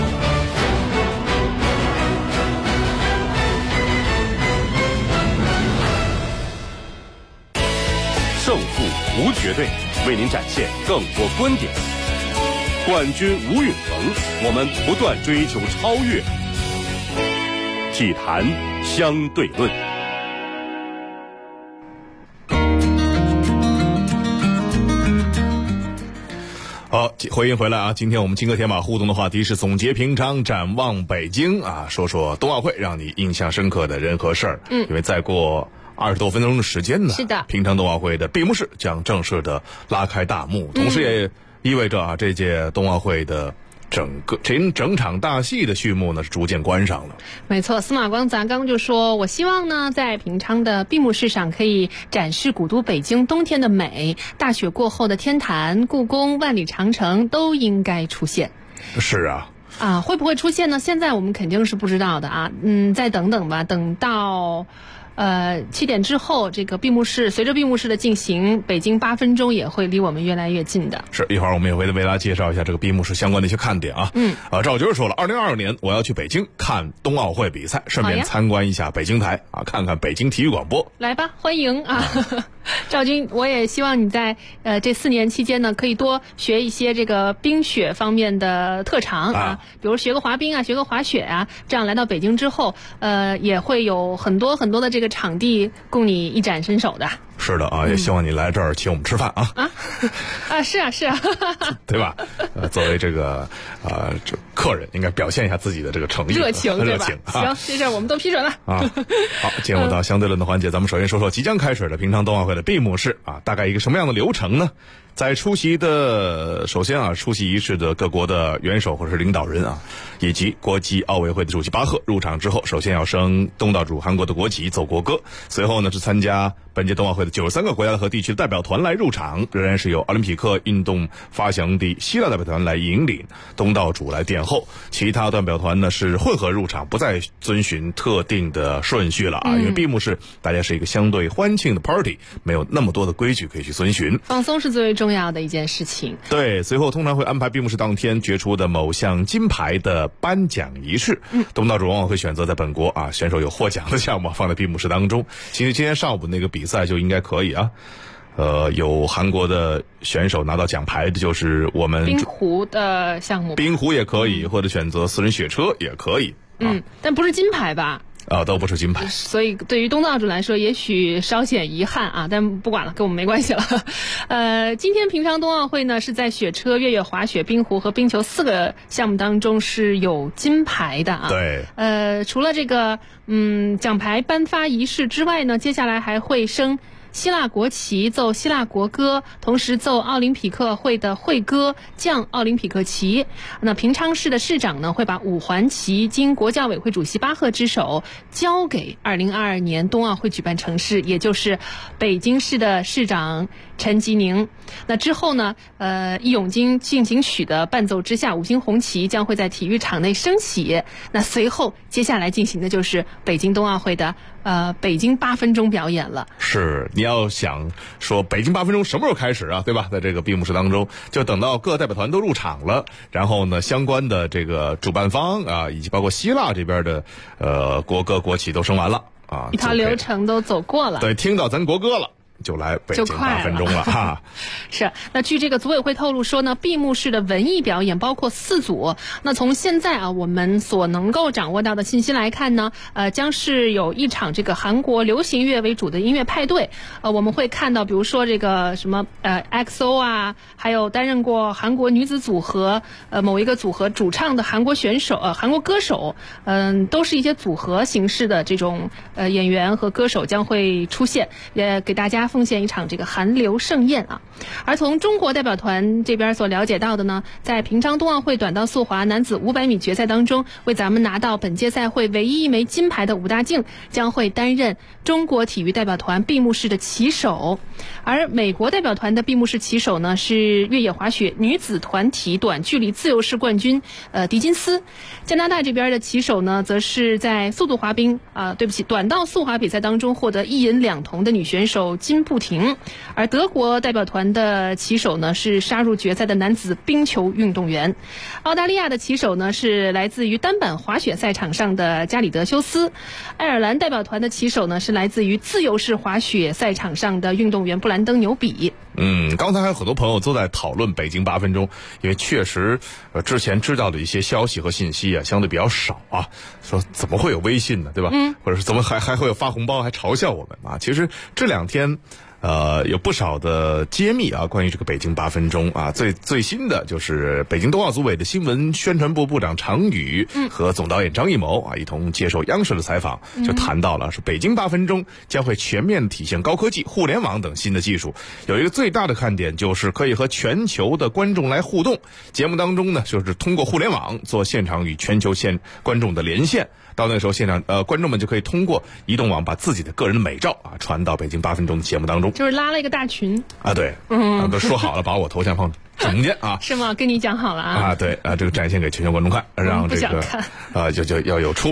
胜负无绝对，为您展现更多观点。冠军无永恒，我们不断追求超越。体坛相对论。 好，回应回来啊！今天我们金戈铁马互动的话题是总结平昌，展望北京啊，说说冬奥会让你印象深刻的人和事儿。因为再过20多分钟的时间呢， 是的， 平昌冬奥会的闭幕式将正式的拉开大幕，同时也意味着啊，这届冬奥会的整场大戏的序幕呢是逐渐关上了。 没错，司马光砸缸就说，我希望呢在平昌的闭幕式上可以展示古都北京冬天的美，大雪过后的天坛、故宫、万里长城都应该出现。 是啊， 会不会出现呢？现在我们肯定是不知道的啊。再等等吧，等到 7点之后，这个闭幕式随着闭幕式的进行，北京8分钟也会离我们越来越近的。 是，一会儿我们也会为大家介绍一下这个闭幕式相关的一些看点啊。赵军说了，2022年我要去北京看冬奥会比赛，顺便参观一下北京台啊，看看北京体育广播。 来吧，欢迎啊！赵军，我也希望你在这4年期间呢，可以多学一些这个冰雪方面的特长啊，比如学个滑冰啊，学个滑雪啊，这样来到北京之后，也会有很多很多的这个场地供你一展身手的。 是的啊，也希望你来这儿请我们吃饭啊！ 是啊， 对吧？作为这个这客人，应该表现一下自己的这个诚意、 热情，对吧？行，这事儿我们都批准了啊！好，进入到相对论的环节，咱们首先说说即将开始的平昌冬奥会的闭幕式啊，大概一个什么样的流程呢？在出席仪式的各国的元首或者是领导人啊，以及国际奥委会的主席巴赫入场之后，首先要升东道主韩国的国旗，奏国歌，随后呢是参加本届冬奥会的93个国家和地区的代表团来入场，仍然是由奥林匹克运动发祥地希腊代表团来引领，东道主来殿后，其他代表团呢是混合入场，不再遵循特定的顺序了啊，因为闭幕式大家是一个相对欢庆的 party， 没有那么多的规矩可以去遵循， 放松是最重要的一件事情。 对，随后通常会安排闭幕式当天决出的某项金牌的颁奖仪式，东道主往往会选择在本国啊选手有获奖的项目放在闭幕式当中。其实今天上午那个比赛就应该可以啊，有韩国的选手拿到奖牌的就是我们冰壶的项目， 冰壶也可以，或者选择私人雪车也可以， 但不是金牌吧？ 都不是金牌， 所以对于东道主来说也许稍显遗憾啊，但不管了，跟我们没关系了。今天平昌冬奥会呢是在雪车、越野滑雪、冰壶和冰球4个项目当中是有金牌的啊。 对。 除了这个奖牌颁发仪式之外呢，接下来还会升希腊国旗，奏希腊国歌，同时奏奥林匹克会的会歌，降奥林匹克旗。那平昌市的市长呢，会把5环旗经国教委会主席巴赫之手交给2022年冬奥会举办城市，也就是北京市的市长陈吉宁。那之后呢，义勇军进行曲的伴奏之下，5星红旗将会在体育场内升起。那随后接下来进行的就是北京冬奥会的北京8分钟表演了。 是，你要想说北京8分钟什么时候开始啊，对吧？在这个闭幕式当中，就等到各代表团都入场了，然后呢，相关的这个主办方啊，以及包括希腊这边的国歌国旗都升完了啊， 一套流程都走过了。 对，听到咱国歌了。就来北京8分钟了哈。 是，那据这个组委会透露说呢，闭幕式的文艺表演包括4组。那从现在啊，我们所能够掌握到的信息来看呢，将是有一场这个韩国流行乐为主的音乐派对。我们会看到，比如说这个什么XO 啊，还有担任过韩国女子组合某一个组合主唱的韩国歌手，都是一些组合形式的这种演员和歌手将会出现，也给大家奉献一场这个韩流盛宴啊。而从中国代表团这边所了解到的呢，在平昌冬奥会短道速滑男子500米决赛当中，为咱们拿到本届赛会唯一一枚金牌的武大靖将会担任中国体育代表团闭幕式的旗手。而美国代表团的闭幕式旗手呢是越野滑雪女子团体短距离自由式冠军迪金斯。加拿大这边的旗手呢则是在短道速滑比赛当中获得1银2铜的女选手金步婷。而德国代表团的旗手呢是杀入决赛的男子冰球运动员。澳大利亚的旗手呢是来自于单板滑雪赛场上的加里德修斯。爱尔兰代表团的旗手呢是来自于自由式滑雪赛场上的运动员布兰登纽比。 刚才还有很多朋友都在讨论北京8分钟，因为确实之前知道的一些消息和信息啊相对比较少啊，说怎么会有微信呢，对吧？或者是怎么还会有发红包还嘲笑我们啊？其实这2天有不少的揭秘啊，关于这个北京8分钟啊，最新的就是北京冬奥组委的新闻宣传部部长常宇和总导演张艺谋啊一同接受央视的采访，就谈到了说北京8分钟将会全面体现高科技、互联网等新的技术，有一个最大的看点就是可以和全球的观众来互动。节目当中呢，就是通过互联网做现场与全球观众的连线。到那个时候，现场观众们就可以通过移动网把自己的个人的美照啊传到北京8分钟的节目当中， 就是拉了一个大群啊，对，都说好了把我头像放中间啊， 是吗？跟你讲好了啊， 对啊，这个展现给全球观众看，让这个就要有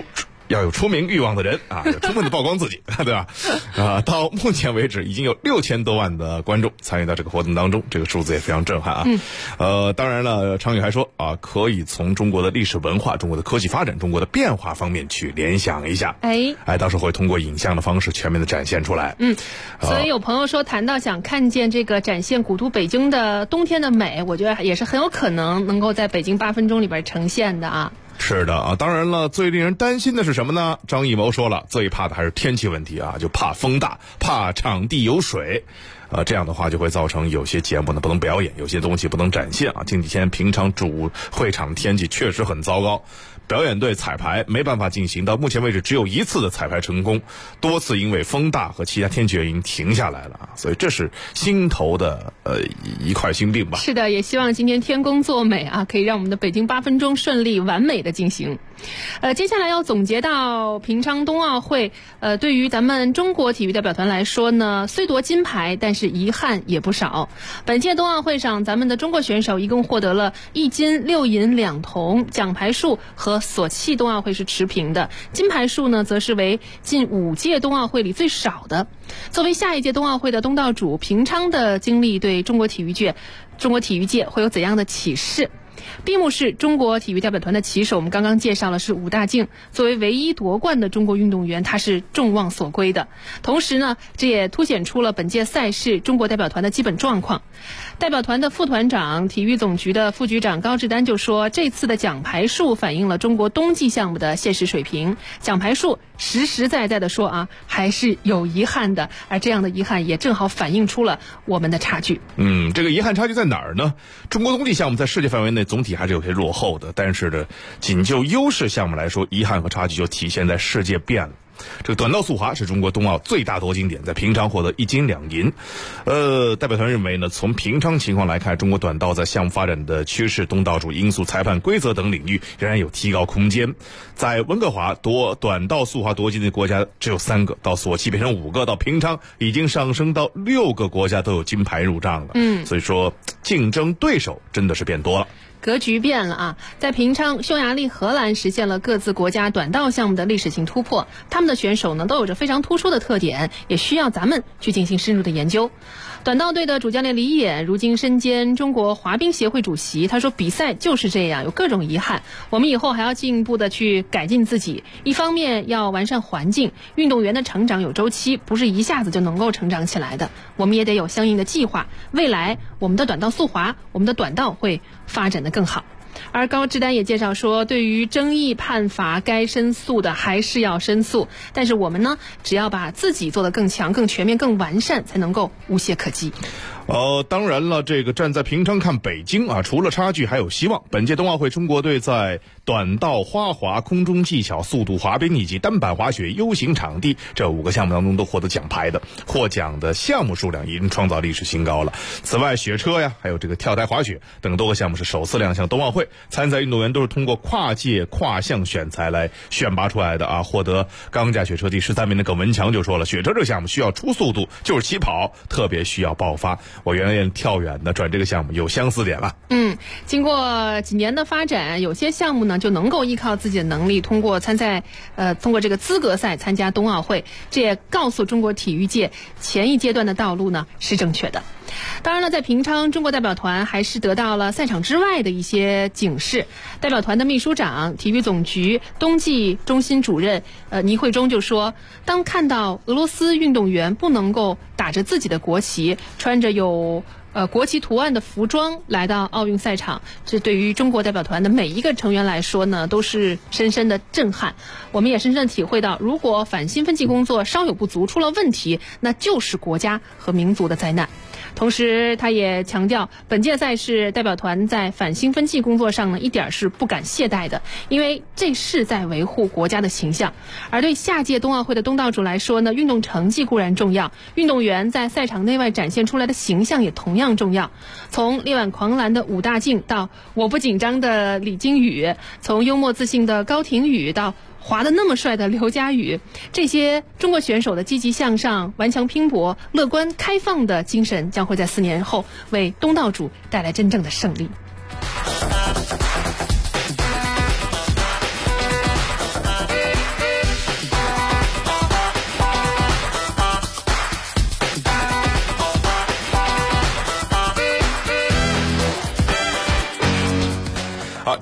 要有出名欲望的人啊，要充分的曝光自己，对吧？到目前为止已经有6000多万的观众参与到这个活动当中，这个数字也非常震撼啊。当然了，常宇还说啊，可以从中国的历史文化、中国的科技发展、中国的变化方面去联想一下。到时候会通过影像的方式全面的展现出来。 所以有朋友说谈到想看见这个展现古都北京的冬天的美，我觉得也是很有可能够在北京8分钟里边呈现的啊。 是的啊，当然了，最令人担心的是什么呢？张艺谋说了，最怕的还是天气问题啊，就怕风大，怕场地有水。这样的话就会造成有些节目呢不能表演，有些东西不能展现啊。近几天平常主会场天气确实很糟糕，表演队彩排没办法进行，到目前为止只有1次的彩排成功，多次因为风大和其他天气原因停下来了啊。所以这是心头的一块心病吧。 是的，也希望今天天公作美啊，可以让我们的北京8分钟顺利完美的进行。接下来要总结到平昌冬奥会，对于咱们中国体育代表团来说呢，虽夺金牌，但是遗憾也不少。本届冬奥会上，咱们的中国选手一共获得了1金6银2铜，奖牌数和索契冬奥会是持平的，金牌数呢则是为近5届冬奥会里最少的。作为下一届冬奥会的东道主，平昌的经历对中国体育界会有怎样的启示？闭幕式中国体育代表团的旗手，我们刚刚介绍了是武大靖，作为唯一夺冠的中国运动员，他是众望所归的。同时呢，这也凸显出了本届赛事中国代表团的基本状况。代表团的副团长、体育总局的副局长高志丹就说，这次的奖牌数反映了中国冬季项目的现实水平，奖牌数实实在在的说啊，还是有遗憾的，而这样的遗憾也正好反映出了我们的差距。 这个遗憾差距在哪儿呢？中国冬季项目在世界范围内总体还是有些落后的，但是呢，仅就优势项目来说，遗憾和差距就体现在世界变了。这个短道速滑是中国冬奥最大夺金点，在平昌获得1金2银。代表团认为呢，从平昌情况来看，中国短道在项目发展的趋势、东道主因素、裁判规则等领域仍然有提高空间。在温哥华短道速滑夺金的国家只有3个，到索契变成5个，到平昌已经上升到6个国家都有金牌入账了。所以说竞争对手真的是变多了。 格局变了啊！在平昌，匈牙利、荷兰实现了各自国家短道项目的历史性突破，他们的选手呢都有着非常突出的特点，也需要咱们去进行深入的研究。短道队的主教练李野如今身兼中国滑冰协会主席，他说比赛就是这样，有各种遗憾，我们以后还要进一步的去改进自己。一方面要完善环境，运动员的成长有周期，不是一下子就能够成长起来的，我们也得有相应的计划。未来我们的短道速滑，我们的短道会发展的更好。而高志丹也介绍说，对于争议判罚，该申诉的还是要申诉，但是我们呢，只要把自己做得更强、更全面、更完善，才能够无懈可击。 当然了，这个站在平昌看北京啊，除了差距还有希望。本届冬奥会中国队在短道、花滑、空中技巧、速度滑冰以及单板滑雪 U 型场地这5个项目当中都获得奖牌的，获奖的项目数量已经创造历史新高了。此外，雪车呀，还有这个跳台滑雪等多个项目是首次亮相冬奥会，参赛运动员都是通过跨界跨项选材来选拔出来的啊。获得钢架雪车第13名的耿文强就说了，雪车这个项目需要出速度，就是起跑特别需要爆发。我原来跳远的转这个项目有相似点了。 经过几年的发展，有些项目呢就能够依靠自己的能力，通过这个资格赛参加冬奥会，这也告诉中国体育界前一阶段的道路呢是正确的。当然了，在平昌，中国代表团还是得到了赛场之外的一些警示。代表团的秘书长、体育总局冬季中心主任倪慧忠就说，当看到俄罗斯运动员不能够打着自己的国旗，穿着有国旗图案的服装来到奥运赛场，这对于中国代表团的每一个成员来说呢，都是深深的震撼。我们也深深体会到，如果反兴奋剂工作稍有不足，出了问题，那就是国家和民族的灾难。同时他也强调，本届赛事代表团在反兴奋剂工作上呢，一点是不敢懈怠的，因为这是在维护国家的形象。而对下届冬奥会的东道主来说呢，运动成绩固然重要，运动员在赛场内外展现出来的形象也同样重要。从力挽狂澜的武大靖到我不紧张的李金羽，从幽默自信的高亭宇到滑得那么帅的刘佳宇，这些中国选手的积极向上、顽强拼搏、乐观开放的精神，将会在4年后为东道主带来真正的胜利。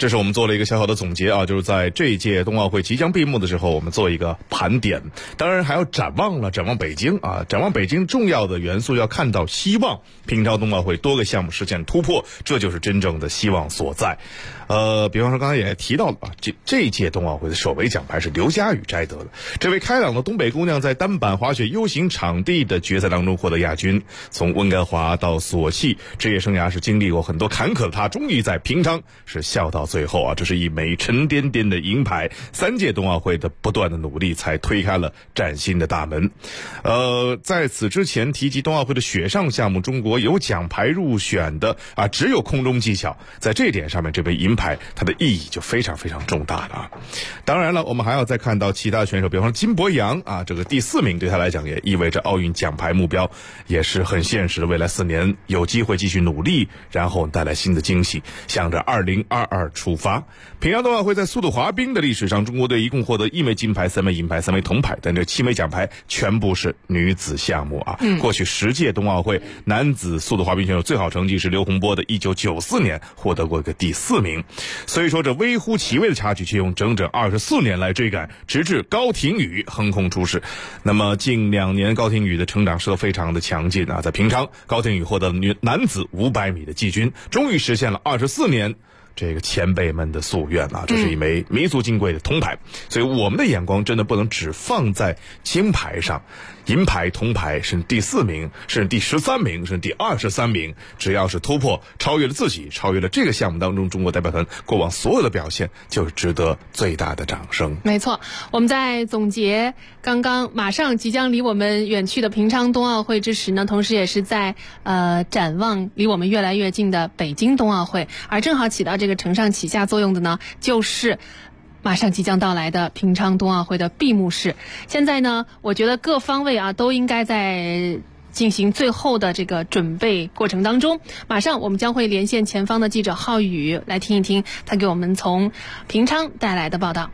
这是我们做了一个小小的总结啊，就是在这一届冬奥会即将闭幕的时候，我们做一个盘点。当然还要展望北京啊，展望北京重要的元素要看到希望，平昌冬奥会多个项目实现突破，这就是真正的希望所在。比方说刚才也提到了啊，这一届冬奥会的首枚奖牌是刘佳宇摘得的。这位开朗的东北姑娘在单板滑雪 U 型场地的决赛当中获得亚军，从温哥华到索契，职业生涯是经历过很多坎坷的她，终于在平昌是笑到最后啊！这是一枚沉甸甸的银牌，3届冬奥会的不断的努力才推开了崭新的大门。在此之前提及冬奥会的雪上项目，中国有奖牌入选的啊，只有空中技巧，在这一点上面，这枚银牌它的意义就非常非常重大了啊！当然了，我们还要再看到其他选手，比方说金博洋啊，这个第4名对他来讲也意味着奥运奖牌目标也是很现实的，未来4年有机会继续努力，然后带来新的惊喜，向着2022出发。平昌冬奥会在速度滑冰的历史上，中国队一共获得1枚金牌、3枚银牌、3枚铜牌，但这7枚奖牌全部是女子项目啊。过去10届冬奥会男子速度滑冰选手最好成绩是刘洪波的1994年获得过一个第4名，所以说这微乎其微的差距却用整整24年来追赶，直至高亭宇横空出世。那么近2年高亭宇的成长是非常的强劲啊，在平昌高亭宇获得了男子500米的季军，终于实现了24年这个前辈们的夙愿啊，这是一枚弥足金贵的铜牌。所以我们的眼光真的不能只放在金牌上，银牌、铜牌甚至第4名，甚至第13名，甚至第23名，只要是突破，超越了自己，超越了这个项目当中中国代表团过往所有的表现，就值得最大的掌声。 没错，我们在总结刚刚马上即将离我们远去的平昌冬奥会之时呢，同时也是在展望离我们越来越近的北京冬奥会，而正好起到这个承上启下作用的呢，就是马上即将到来的平昌冬奥会的闭幕式。现在呢，我觉得各方位啊都应该在进行最后的这个准备过程当中。马上我们将会连线前方的记者浩宇，来听一听他给我们从平昌带来的报道。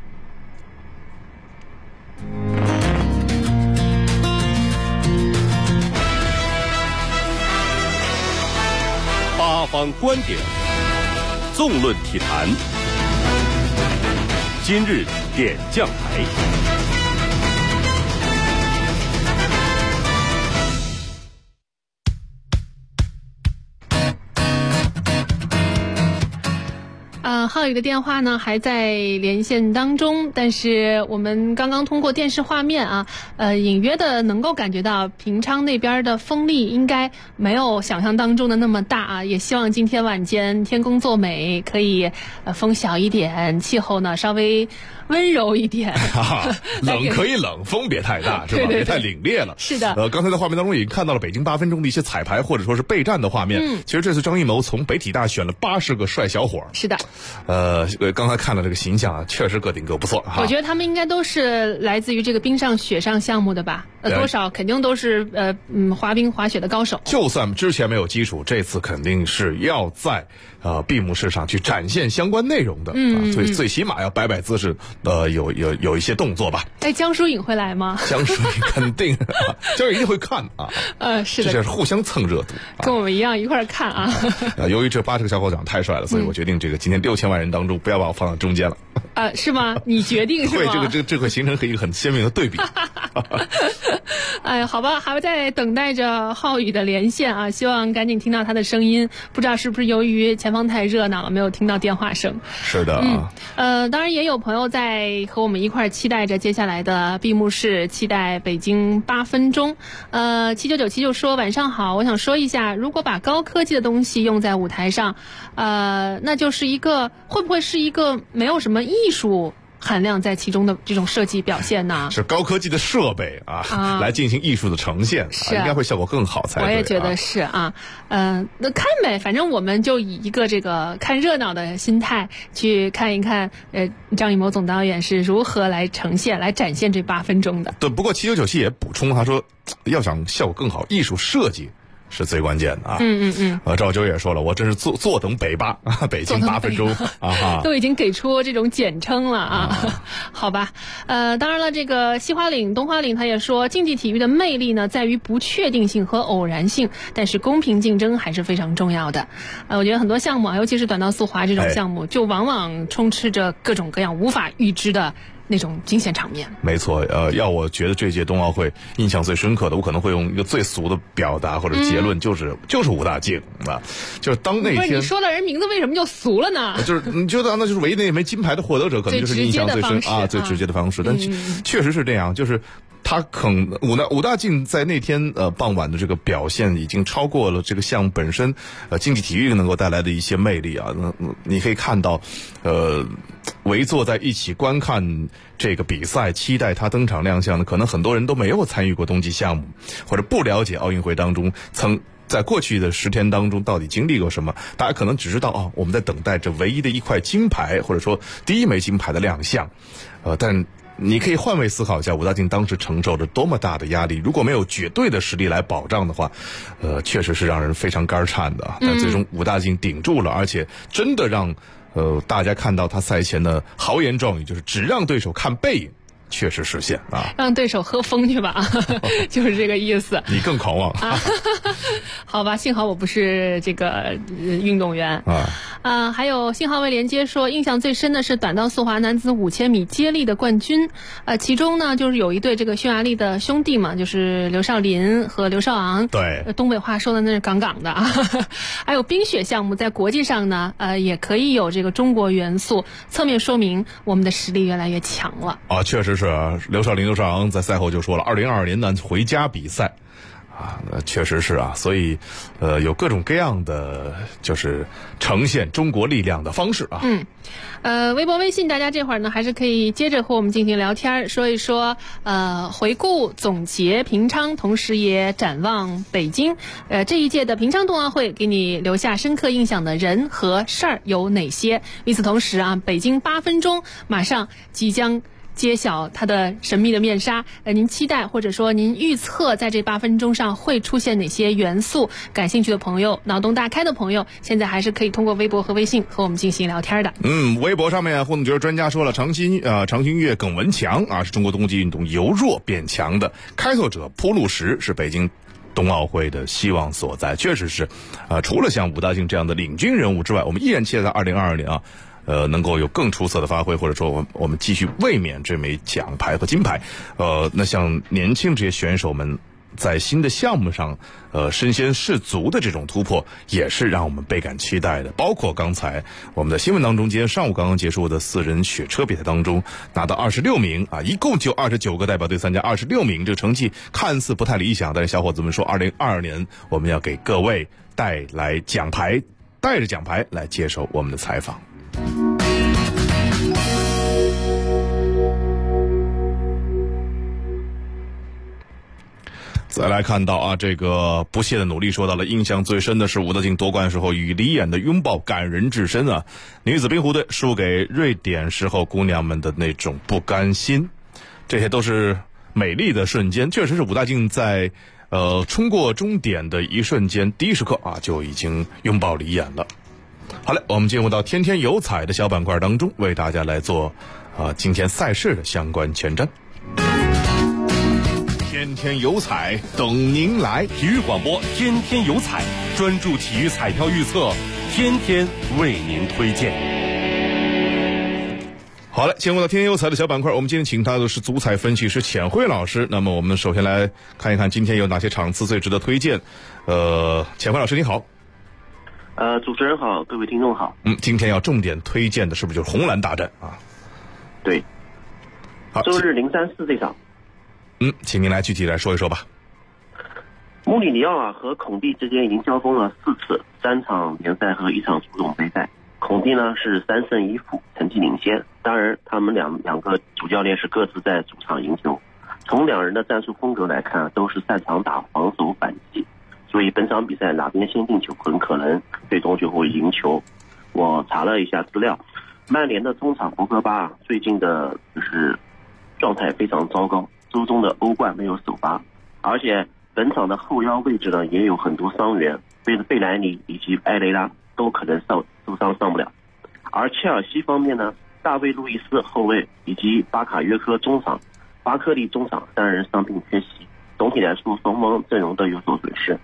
八方观点，纵论体坛，今日点将台。 浩宇的电话呢还在连线当中，但是我们刚刚通过电视画面啊，隐约的能够感觉到平昌那边的风力应该没有想象当中的那么大啊，也希望今天晚间天公作美，可以风小一点，气候呢稍微温柔一点。 冷可以冷，风别太大，是吧？别太凛冽了。 是的。 刚才在画面当中已经看到了北京8分钟的一些彩排或者说是备战的画面。其实这次张艺谋从北体大选了80个帅小伙。 是的。 刚才看了这个形象啊，确实个顶个不错哈。 我觉得他们应该都是来自于这个冰上雪上项目的吧？多少肯定都是滑冰滑雪的高手。 就算之前没有基础，这次肯定是要在闭幕式上去展现相关内容的。所以最起码要摆姿势，有一些动作吧。 江疏影会来吗？ 江疏影肯定，江疏影一定会看啊。 是的， 这是互相蹭热度， 跟我们一样一块儿看啊。 由于这80个小伙长太帅了，所以我决定这个今天6000万人当中不要把我放到中间了。 是吗？你决定是吗？ 会，这会形成一个很鲜明的对比。 好吧，还在等待着浩宇的连线啊，希望赶紧听到他的声音。不知道是不是由于前方太热闹了，没有听到电话声。 是的。 当然也有朋友在和我们一块儿期待着接下来的闭幕式，期待北京8分钟。7997就说晚上好，我想说一下，如果把高科技的东西用在舞台上，那就是会不会是一个没有什么艺术含量在其中的这种设计表现呢？ 是高科技的设备来进行艺术的呈现，应该会效果更好才对。 我也觉得是啊。那看呗，反正我们就以一个这个看热闹的心态去看一看，张艺谋总导演是如何来呈现、来展现这8分钟的。 对，不过7997也补充，他说要想效果更好，艺术设计是最关键的啊。赵九也说了，我真是坐等北8啊，北京8分钟啊， 都已经给出这种简称了啊。好吧，当然了，这个西花岭、东花岭他也说，竞技体育的魅力呢在于不确定性和偶然性，但是公平竞争还是非常重要的。我觉得很多项目啊，尤其是短道速滑这种项目，就往往充斥着各种各样无法预知的那种惊险场面。 没错，要我觉得这届冬奥会印象最深刻的，我可能会用一个最俗的表达或者结论，就是武大靖啊，就是当那天。 不是你说的人名字为什么就俗了呢？ 就是你觉得那就是唯一那枚金牌的获得者，可能就是印象最深啊，最直接的方式。但确实是这样，就是他武大靖在那天傍晚的这个表现已经超过了这个项目本身竞技体育能够带来的一些魅力啊。你可以看到围坐在一起观看这个比赛，期待他登场亮相的，可能很多人都没有参与过冬季项目，或者不了解奥运会当中在过去的10天当中到底经历过什么。大家可能只知道我们在等待着唯一的一块金牌，或者说第一枚金牌的亮相，但你可以换位思考一下，武大靖当时承受着多么大的压力，如果没有绝对的实力来保障的话，确实是让人非常肝颤的。但最终武大靖顶住了，而且真的让大家看到他赛前的豪言壮语，就是只让对手看背影，确实实现啊！ 让对手喝风去吧，就是这个意思。 你更狂妄啊！好吧，幸好我不是这个运动员啊。还有信号位连接说，印象最深的是短道速滑男子5000米接力的冠军，其中呢就是有一对这个匈牙利的兄弟嘛，就是刘少林和刘少昂。 对， 东北话说的那是杠杠的啊。还有冰雪项目在国际上呢，也可以有这个中国元素，侧面说明我们的实力越来越强了啊。确实是刘少林、刘少昂在赛后就说了，2022年呢回家比赛。确实是啊，所以有各种各样的就是呈现中国力量的方式啊。 微博微信大家这会儿呢还是可以接着和我们进行聊天，说一说回顾总结平昌，同时也展望北京。这一届的平昌冬奥会给你留下深刻印象的人和事儿有哪些？与此同时啊，北京8分钟马上即将揭晓它的神秘的面纱，您期待或者说您预测在这8分钟上会出现哪些元素？感兴趣的朋友，脑洞大开的朋友，现在还是可以通过微博和微信和我们进行聊天的。 微博上面互动角专家说了，长新月耿文强啊，是中国冬季运动由弱变强的开拓者，铺路石是北京冬奥会的希望所在。确实是除了像武大靖这样的领军人物之外，我们依然期待在2022年啊能够有更出色的发挥，或者说我们继续卫冕这枚奖牌和金牌。那像年轻这些选手们在新的项目上身先士卒的这种突破，也是让我们倍感期待的。包括刚才我们的新闻当中，今天上午刚刚结束的4人雪车比赛当中拿到26名啊，一共就29个代表队参加26名，这个成绩看似不太理想，但是小伙子们说2022年我们要给各位带来奖牌，带着奖牌来接受我们的采访。再来看到这个不懈的努力，说到了印象最深的是武大靖夺冠时候与李艳的拥抱，感人至深啊！女子冰壶队输给瑞典时候姑娘们的那种不甘心，这些都是美丽的瞬间。确实是武大靖在冲过终点的一瞬间，第一时刻就已经拥抱李艳了。好嘞，我们进入到天天有彩的小板块当中，为大家来做今天赛事的相关前瞻。天天有彩等您来， 体育广播天天有彩，专注体育彩票预测，天天为您推荐。 好了，进入到天天有彩的小板块，我们今天请到的是足彩分析师浅慧老师。那么我们首先来看一看今天有哪些场次最值得推荐。浅慧老师你好。 主持人好，各位听众好。 今天要重点推荐的是不是就是红蓝大战啊？ 对。好，周日034这场。 请您来具体来说一说吧。 穆里尼奥和孔蒂之间已经交锋了4次，3场联赛和1场足总杯赛。孔蒂呢是3胜1负，成绩领先。当然，他们两个主教练是各自在主场赢球。从两人的战术风格来看，都是擅长打防守反击，所以本场比赛哪边先进球，很可能最终就会赢球。我查了一下资料，曼联的中场博格巴最近的就是状态非常糟糕。周中的欧冠没有首发，而且本场的后腰位置呢也有很多伤员，贝莱尼以及埃雷拉都可能受伤上不了。而切尔西方面呢，大卫·路易斯后卫以及巴卡约科中场、巴克利中场3人伤病缺席。总体来说，双方阵容都有所损失。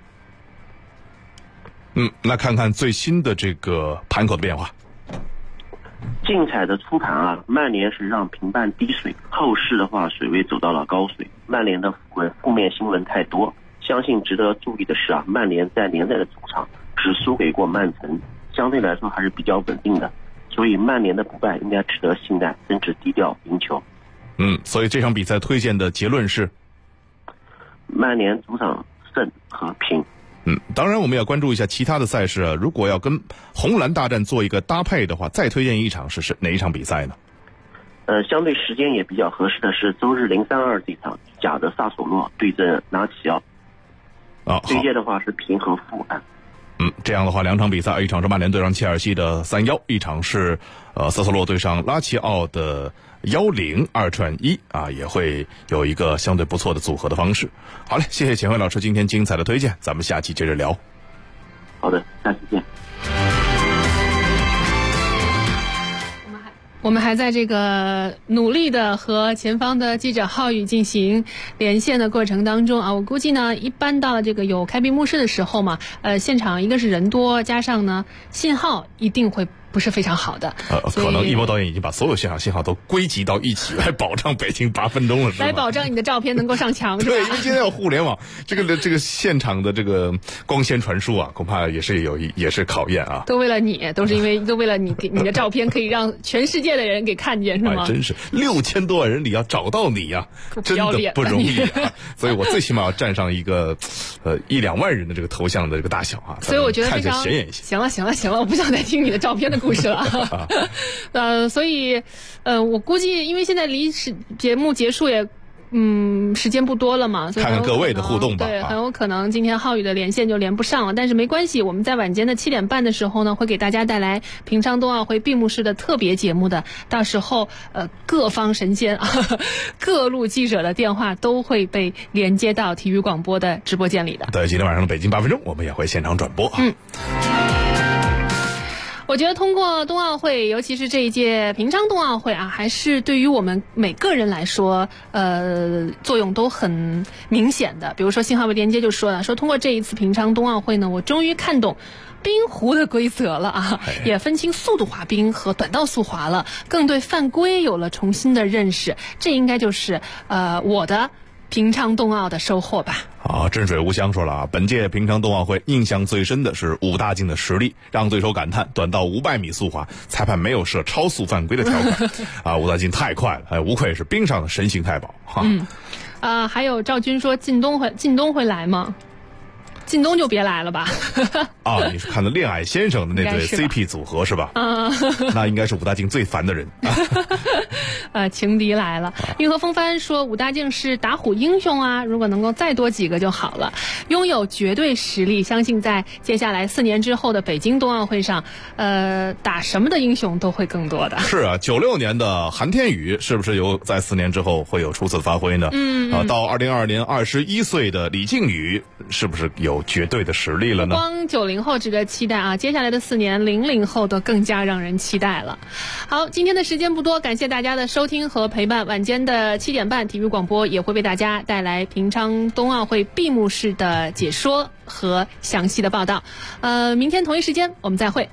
那看看最新的这个盘口的变化。 竞彩的初盘啊，曼联是让平半低水，后市的话水位走到了高水。曼联的负面新闻太多，相信值得注意的是啊，曼联在联赛的主场只输给过曼城，相对来说还是比较稳定的，所以曼联的不败应该值得信赖，甚至低调赢球。 所以这场比赛推荐的结论是曼联主场胜和平。 当然我们要关注一下其他的赛事啊。如果要跟红蓝大战做一个搭配的话，再推荐一场是哪一场比赛呢？ 相对时间也比较合适的是周日032这场，甲的萨索洛对阵拉齐奥。推荐的话是平和负岸。 这样的话2场比赛，一场是曼联对上切尔西的3-1，一场是萨索洛对上拉齐奥的10-2串1啊，也会有一个相对不错的组合的方式。好嘞，谢谢钱辉老师今天精彩的推荐，咱们下期接着聊。 好的，下期见。 我们还在这个努力的和前方的记者浩宇进行连线的过程当中啊，我估计呢，一般到了这个有开闭幕式的时候嘛，现场一个是人多，加上呢信号一定会不是非常好的， 可能一博导演已经把所有现场信号都归集到一起来保障北京8分钟了，是吧？ 来保障你的照片能够上墙，是吧？ 对，因为今天有互联网，这个现场的这个光纤传输啊，恐怕也是考验啊。 都为了你，都为了你的照片可以让全世界的人给看见，是吗？ 真是6000多万人里要找到你呀，真的不容易啊！所以我最起码要站上一个1-2万人的这个头像的这个大小啊， 所以我觉得非常显眼一些。 行了，我不想再听你的照片的故事了。所以我估计因为现在离节目结束也时间不多了嘛，所以看看各位的互动吧。 对，很有可能今天浩宇的连线就连不上了，但是没关系，我们在晚间的7点半的时候呢，会给大家带来平昌冬奥会闭幕式的特别节目的。到时候各方神仙各路记者的电话都会被连接到体育广播的直播间里的。 对，今天晚上的北京8分钟，我们也会现场转播。 我觉得通过冬奥会，尤其是这一届平昌冬奥会啊，还是对于我们每个人来说，作用都很明显的。比如说新华微连接就说了，说通过这一次平昌冬奥会呢，我终于看懂冰壶的规则了啊，也分清速度滑冰和短道速滑了，更对犯规有了重新的认识。这应该就是我的平昌冬奥的收获吧。 震水无香说了啊，本届平昌冬奥会印象最深的是武大靖的实力，让对手感叹短道500米速滑裁判没有设超速犯规的条款武大靖太快了，无愧是冰上的神行太保还有赵军说靳东会来吗？靳东就别来了吧。 你是看的恋爱先生的那对 CP 组合是吧？那应该是武大靖最烦的人。 情敌来了。运河风帆说武大靖是打虎英雄啊，如果能够再多几个就好了。拥有绝对实力，相信在接下来4年之后的北京冬奥会上，打什么的英雄都会更多的。 是啊，96年的韩天宇是不是在4年之后会有出色的发挥呢？到2022年21岁的李靖宇是不是有绝对的实力了呢？ 光90后值得期待啊，接下来的4年00后都更加让人期待了。好，今天的时间不多，感谢大家的收听和陪伴。晚间的7点半，体育广播也会为大家带来平昌冬奥会闭幕式的解说和详细的报道。明天同一时间我们再会。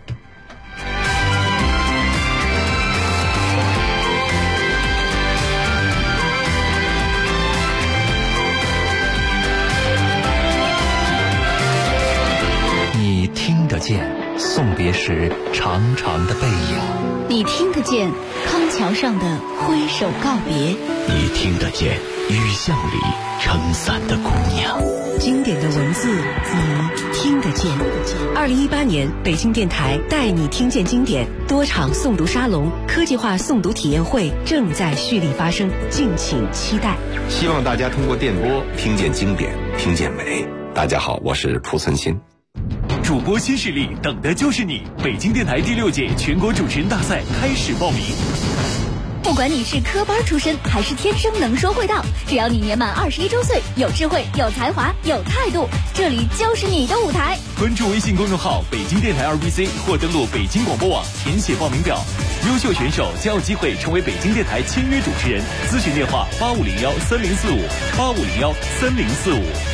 你听得见送别时长长的背影， 你听得见康桥上的挥手告别， 你听得见雨巷里撑伞的姑娘。 经典的文字你听得见。2018年北京电台带你听见经典多场诵读沙龙、科技化诵读体验会正在蓄力发生，敬请期待。 希望大家通过电波听见经典，听见美。大家好，我是蒲存沁。 主播新势力，等的就是你！北京电台第6届全国主持人大赛开始报名。 不管你是科班出身还是天生能说会道，只要你年满21周岁，有智慧、有才华、有态度，这里就是你的舞台。 关注微信公众号北京电台2BC 或登录北京广播网填写报名表，优秀选手将有机会成为北京电台签约主持人。咨询电话8501304585013045。